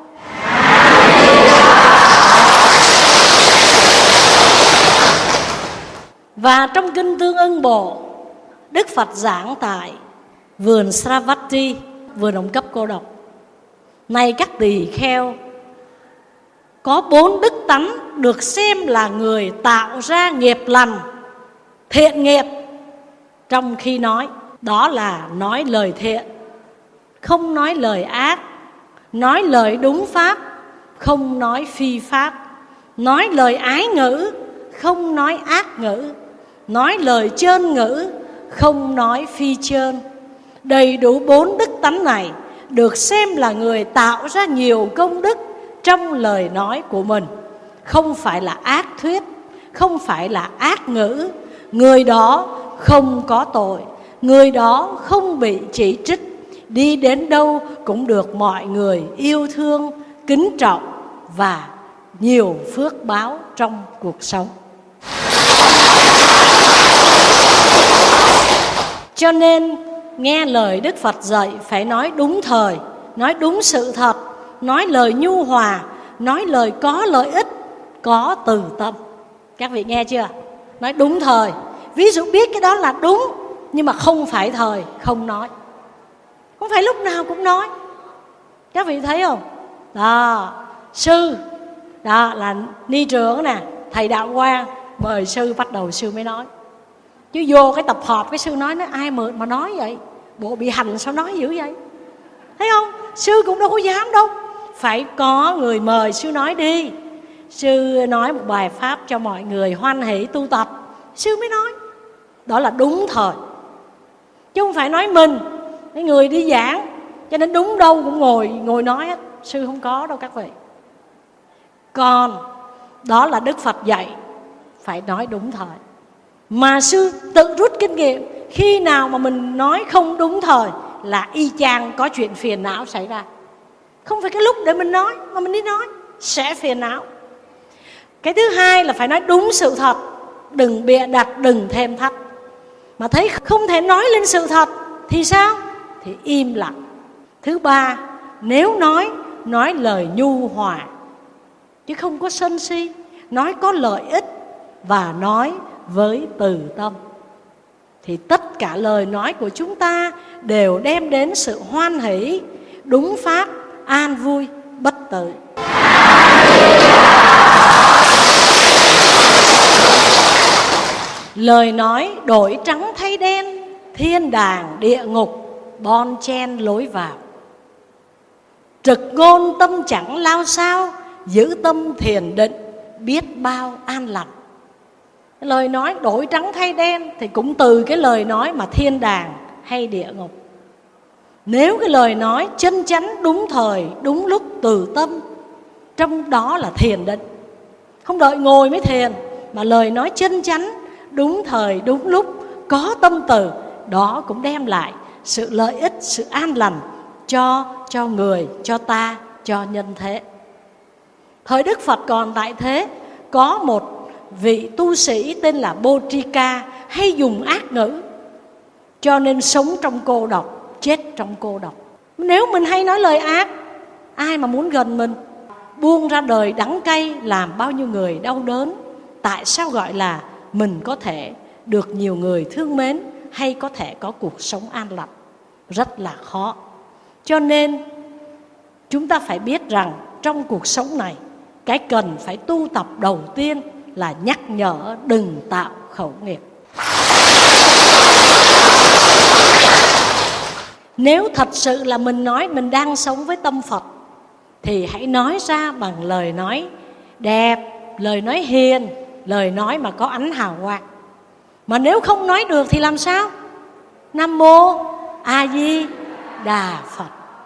Và trong Kinh Tương Ưng Bộ, Đức Phật giảng tại vườn Saravati, vườn Ông Cấp Cô Độc: này các tỳ kheo, có bốn đức tánh được xem là người tạo ra nghiệp lành, thiện nghiệp trong khi nói. Đó là nói lời thiện, không nói lời ác, nói lời đúng pháp, không nói phi pháp, nói lời ái ngữ, không nói ác ngữ, nói lời chơn ngữ, không nói phi chơn. Đầy đủ bốn đức tánh này được xem là người tạo ra nhiều công đức trong lời nói của mình, không phải là ác thuyết, không phải là ác ngữ. Người đó không có tội, người đó không bị chỉ trích, đi đến đâu cũng được mọi người yêu thương, kính trọng và nhiều phước báo trong cuộc sống. Cho nên nghe lời Đức Phật dạy phải nói đúng thời, nói đúng sự thật, nói lời nhu hòa, nói lời có lợi ích, có từ tâm. Các vị nghe chưa? Nói đúng thời. Ví dụ biết cái đó là đúng, nhưng mà không phải thời, không nói. Không phải lúc nào cũng nói. Các vị thấy không? Đó, sư, đó là ni trưởng nè, thầy Đạo Quang, mời sư, bắt đầu sư mới nói. Chứ vô cái tập họp cái sư nói, nói ai mà, mà nói vậy? Bộ bị hành sao nói dữ vậy? Thấy không? Sư cũng đâu có dám đâu. Phải có người mời sư nói đi. Sư nói một bài pháp cho mọi người hoan hỷ tu tập, sư mới nói. Đó là đúng thời. Chứ không phải nói mình, cái người đi giảng, cho nên đúng đâu cũng ngồi ngồi nói hết. Sư không có đâu các vị. Còn đó là Đức Phật dạy phải nói đúng thời. Mà sư tự rút kinh nghiệm khi nào mà mình nói không đúng thời là y chang có chuyện phiền não xảy ra. Không phải cái lúc để mình nói mà mình đi nói sẽ phiền não. Cái thứ hai là phải nói đúng sự thật, đừng bịa đặt, đừng thêm thắt. Mà thấy không thể nói lên sự thật thì sao? Thì im lặng. Thứ ba, nếu nói, nói lời nhu hòa, chứ không có sân si, nói có lợi ích và nói với từ tâm. Thì tất cả lời nói của chúng ta đều đem đến sự hoan hỷ, đúng pháp, an vui, bất tử. Lời nói đổi trắng thay đen, thiên đàng địa ngục bon chen lối vào. Trực ngôn tâm chẳng lao sao, giữ tâm thiền định biết bao an lành. Lời nói đổi trắng thay đen thì cũng từ cái lời nói mà thiên đàng hay địa ngục. Nếu cái lời nói chân chánh, đúng thời, đúng lúc, từ tâm, trong đó là thiền định, không đợi ngồi mới thiền, mà lời nói chân chánh, đúng thời, đúng lúc, có tâm từ, đó cũng đem lại sự lợi ích, sự an lành cho, cho người, cho ta, cho nhân thế. Thời Đức Phật còn tại thế, có một vị tu sĩ tên là Bodhika hay dùng ác ngữ, cho nên sống trong cô độc, chết trong cô độc. Nếu mình hay nói lời ác, ai mà muốn gần mình? Buông ra đời đắng cay, làm bao nhiêu người đau đớn. Tại sao gọi là mình có thể được nhiều người thương mến, hay có thể có cuộc sống an lành? Rất là khó. Cho nên chúng ta phải biết rằng trong cuộc sống này, cái cần phải tu tập đầu tiên là nhắc nhở đừng tạo khẩu nghiệp. Nếu thật sự là mình nói mình đang sống với tâm Phật, thì hãy nói ra bằng lời nói đẹp, lời nói hiền, lời nói mà có ánh hào quang. Mà nếu không nói được thì làm sao? Nam Mô A Di Đà Phật.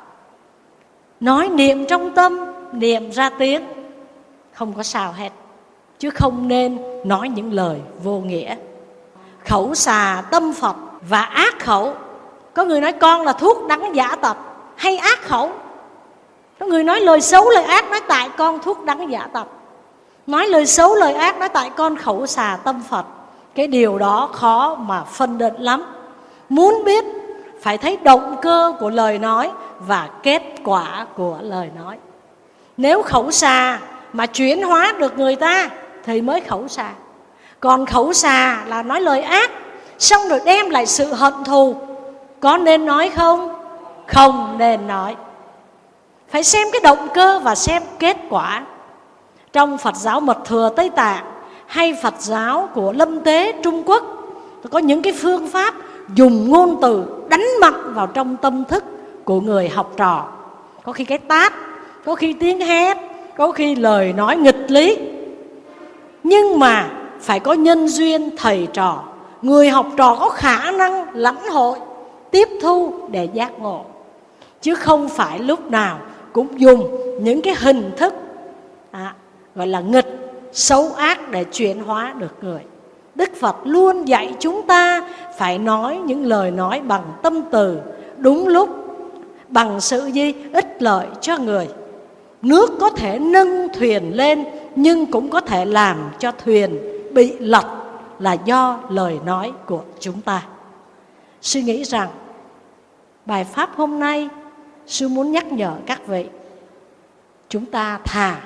Nói niệm trong tâm, niệm ra tiếng, không có sao hết. Chứ không nên nói những lời vô nghĩa. Khẩu xà tâm Phật và ác khẩu. Có người nói con là thuốc đắng giả tật, hay ác khẩu. Có người nói lời xấu lời ác, nói tại con thuốc đắng giả tật. Nói lời xấu lời ác, nói tại con khẩu xà tâm Phật. Cái điều đó khó mà phân định lắm. Muốn biết phải thấy động cơ của lời nói và kết quả của lời nói. Nếu khẩu xà mà chuyển hóa được người ta thì mới khẩu xà. Còn khẩu xà là nói lời ác, xong rồi đem lại sự hận thù, có nên nói không? Không nên nói. Phải xem cái động cơ và xem kết quả. Trong Phật giáo Mật Thừa Tây Tạng hay Phật giáo của Lâm Tế Trung Quốc, có những cái phương pháp dùng ngôn từ đánh mạnh vào trong tâm thức của người học trò. Có khi cái tát, có khi tiếng hét, có khi lời nói nghịch lý. Nhưng mà phải có nhân duyên thầy trò, người học trò có khả năng lãnh hội, tiếp thu để giác ngộ. Chứ không phải lúc nào cũng dùng những cái hình thức à, gọi là nghịch, xấu ác để chuyển hóa được người. Đức Phật luôn dạy chúng ta phải nói những lời nói bằng tâm từ, đúng lúc, bằng sự gì? Ích lợi cho người. Nước có thể nâng thuyền lên, nhưng cũng có thể làm cho thuyền bị lật là do lời nói của chúng ta. Suy nghĩ rằng bài pháp hôm nay sư muốn nhắc nhở các vị, chúng ta thà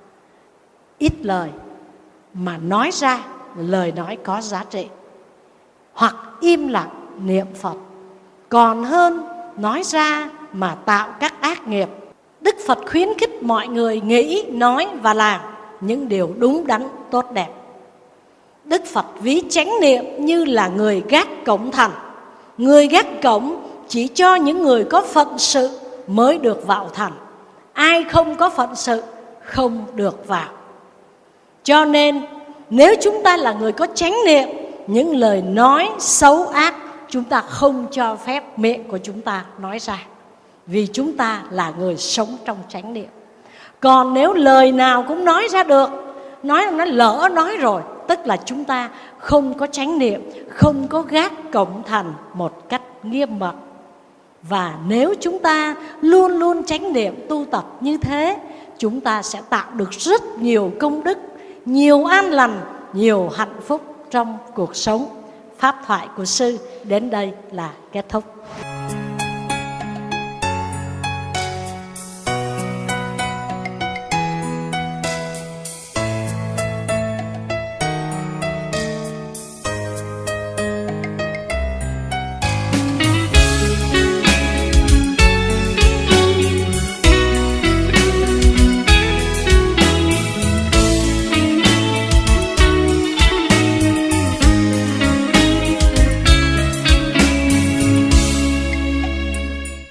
ít lời mà nói ra lời nói có giá trị, hoặc im lặng niệm Phật, còn hơn nói ra mà tạo các ác nghiệp. Đức Phật khuyến khích mọi người nghĩ, nói và làm những điều đúng đắn, tốt đẹp. Đức Phật ví chánh niệm như là người gác cổng thành. Người gác cổng chỉ cho những người có phận sự mới được vào thành. Ai không có phận sự không được vào. Cho nên nếu chúng ta là người có chánh niệm, những lời nói xấu ác chúng ta không cho phép miệng của chúng ta nói ra, vì chúng ta là người sống trong chánh niệm. Còn nếu lời nào cũng nói ra được, nói nó lỡ nói rồi tức là chúng ta không có chánh niệm, không có gác cổng thành một cách nghiêm mật. Và nếu chúng ta luôn luôn chánh niệm tu tập như thế, chúng ta sẽ tạo được rất nhiều công đức, nhiều an lành, nhiều hạnh phúc trong cuộc sống. Pháp thoại của sư đến đây là kết thúc.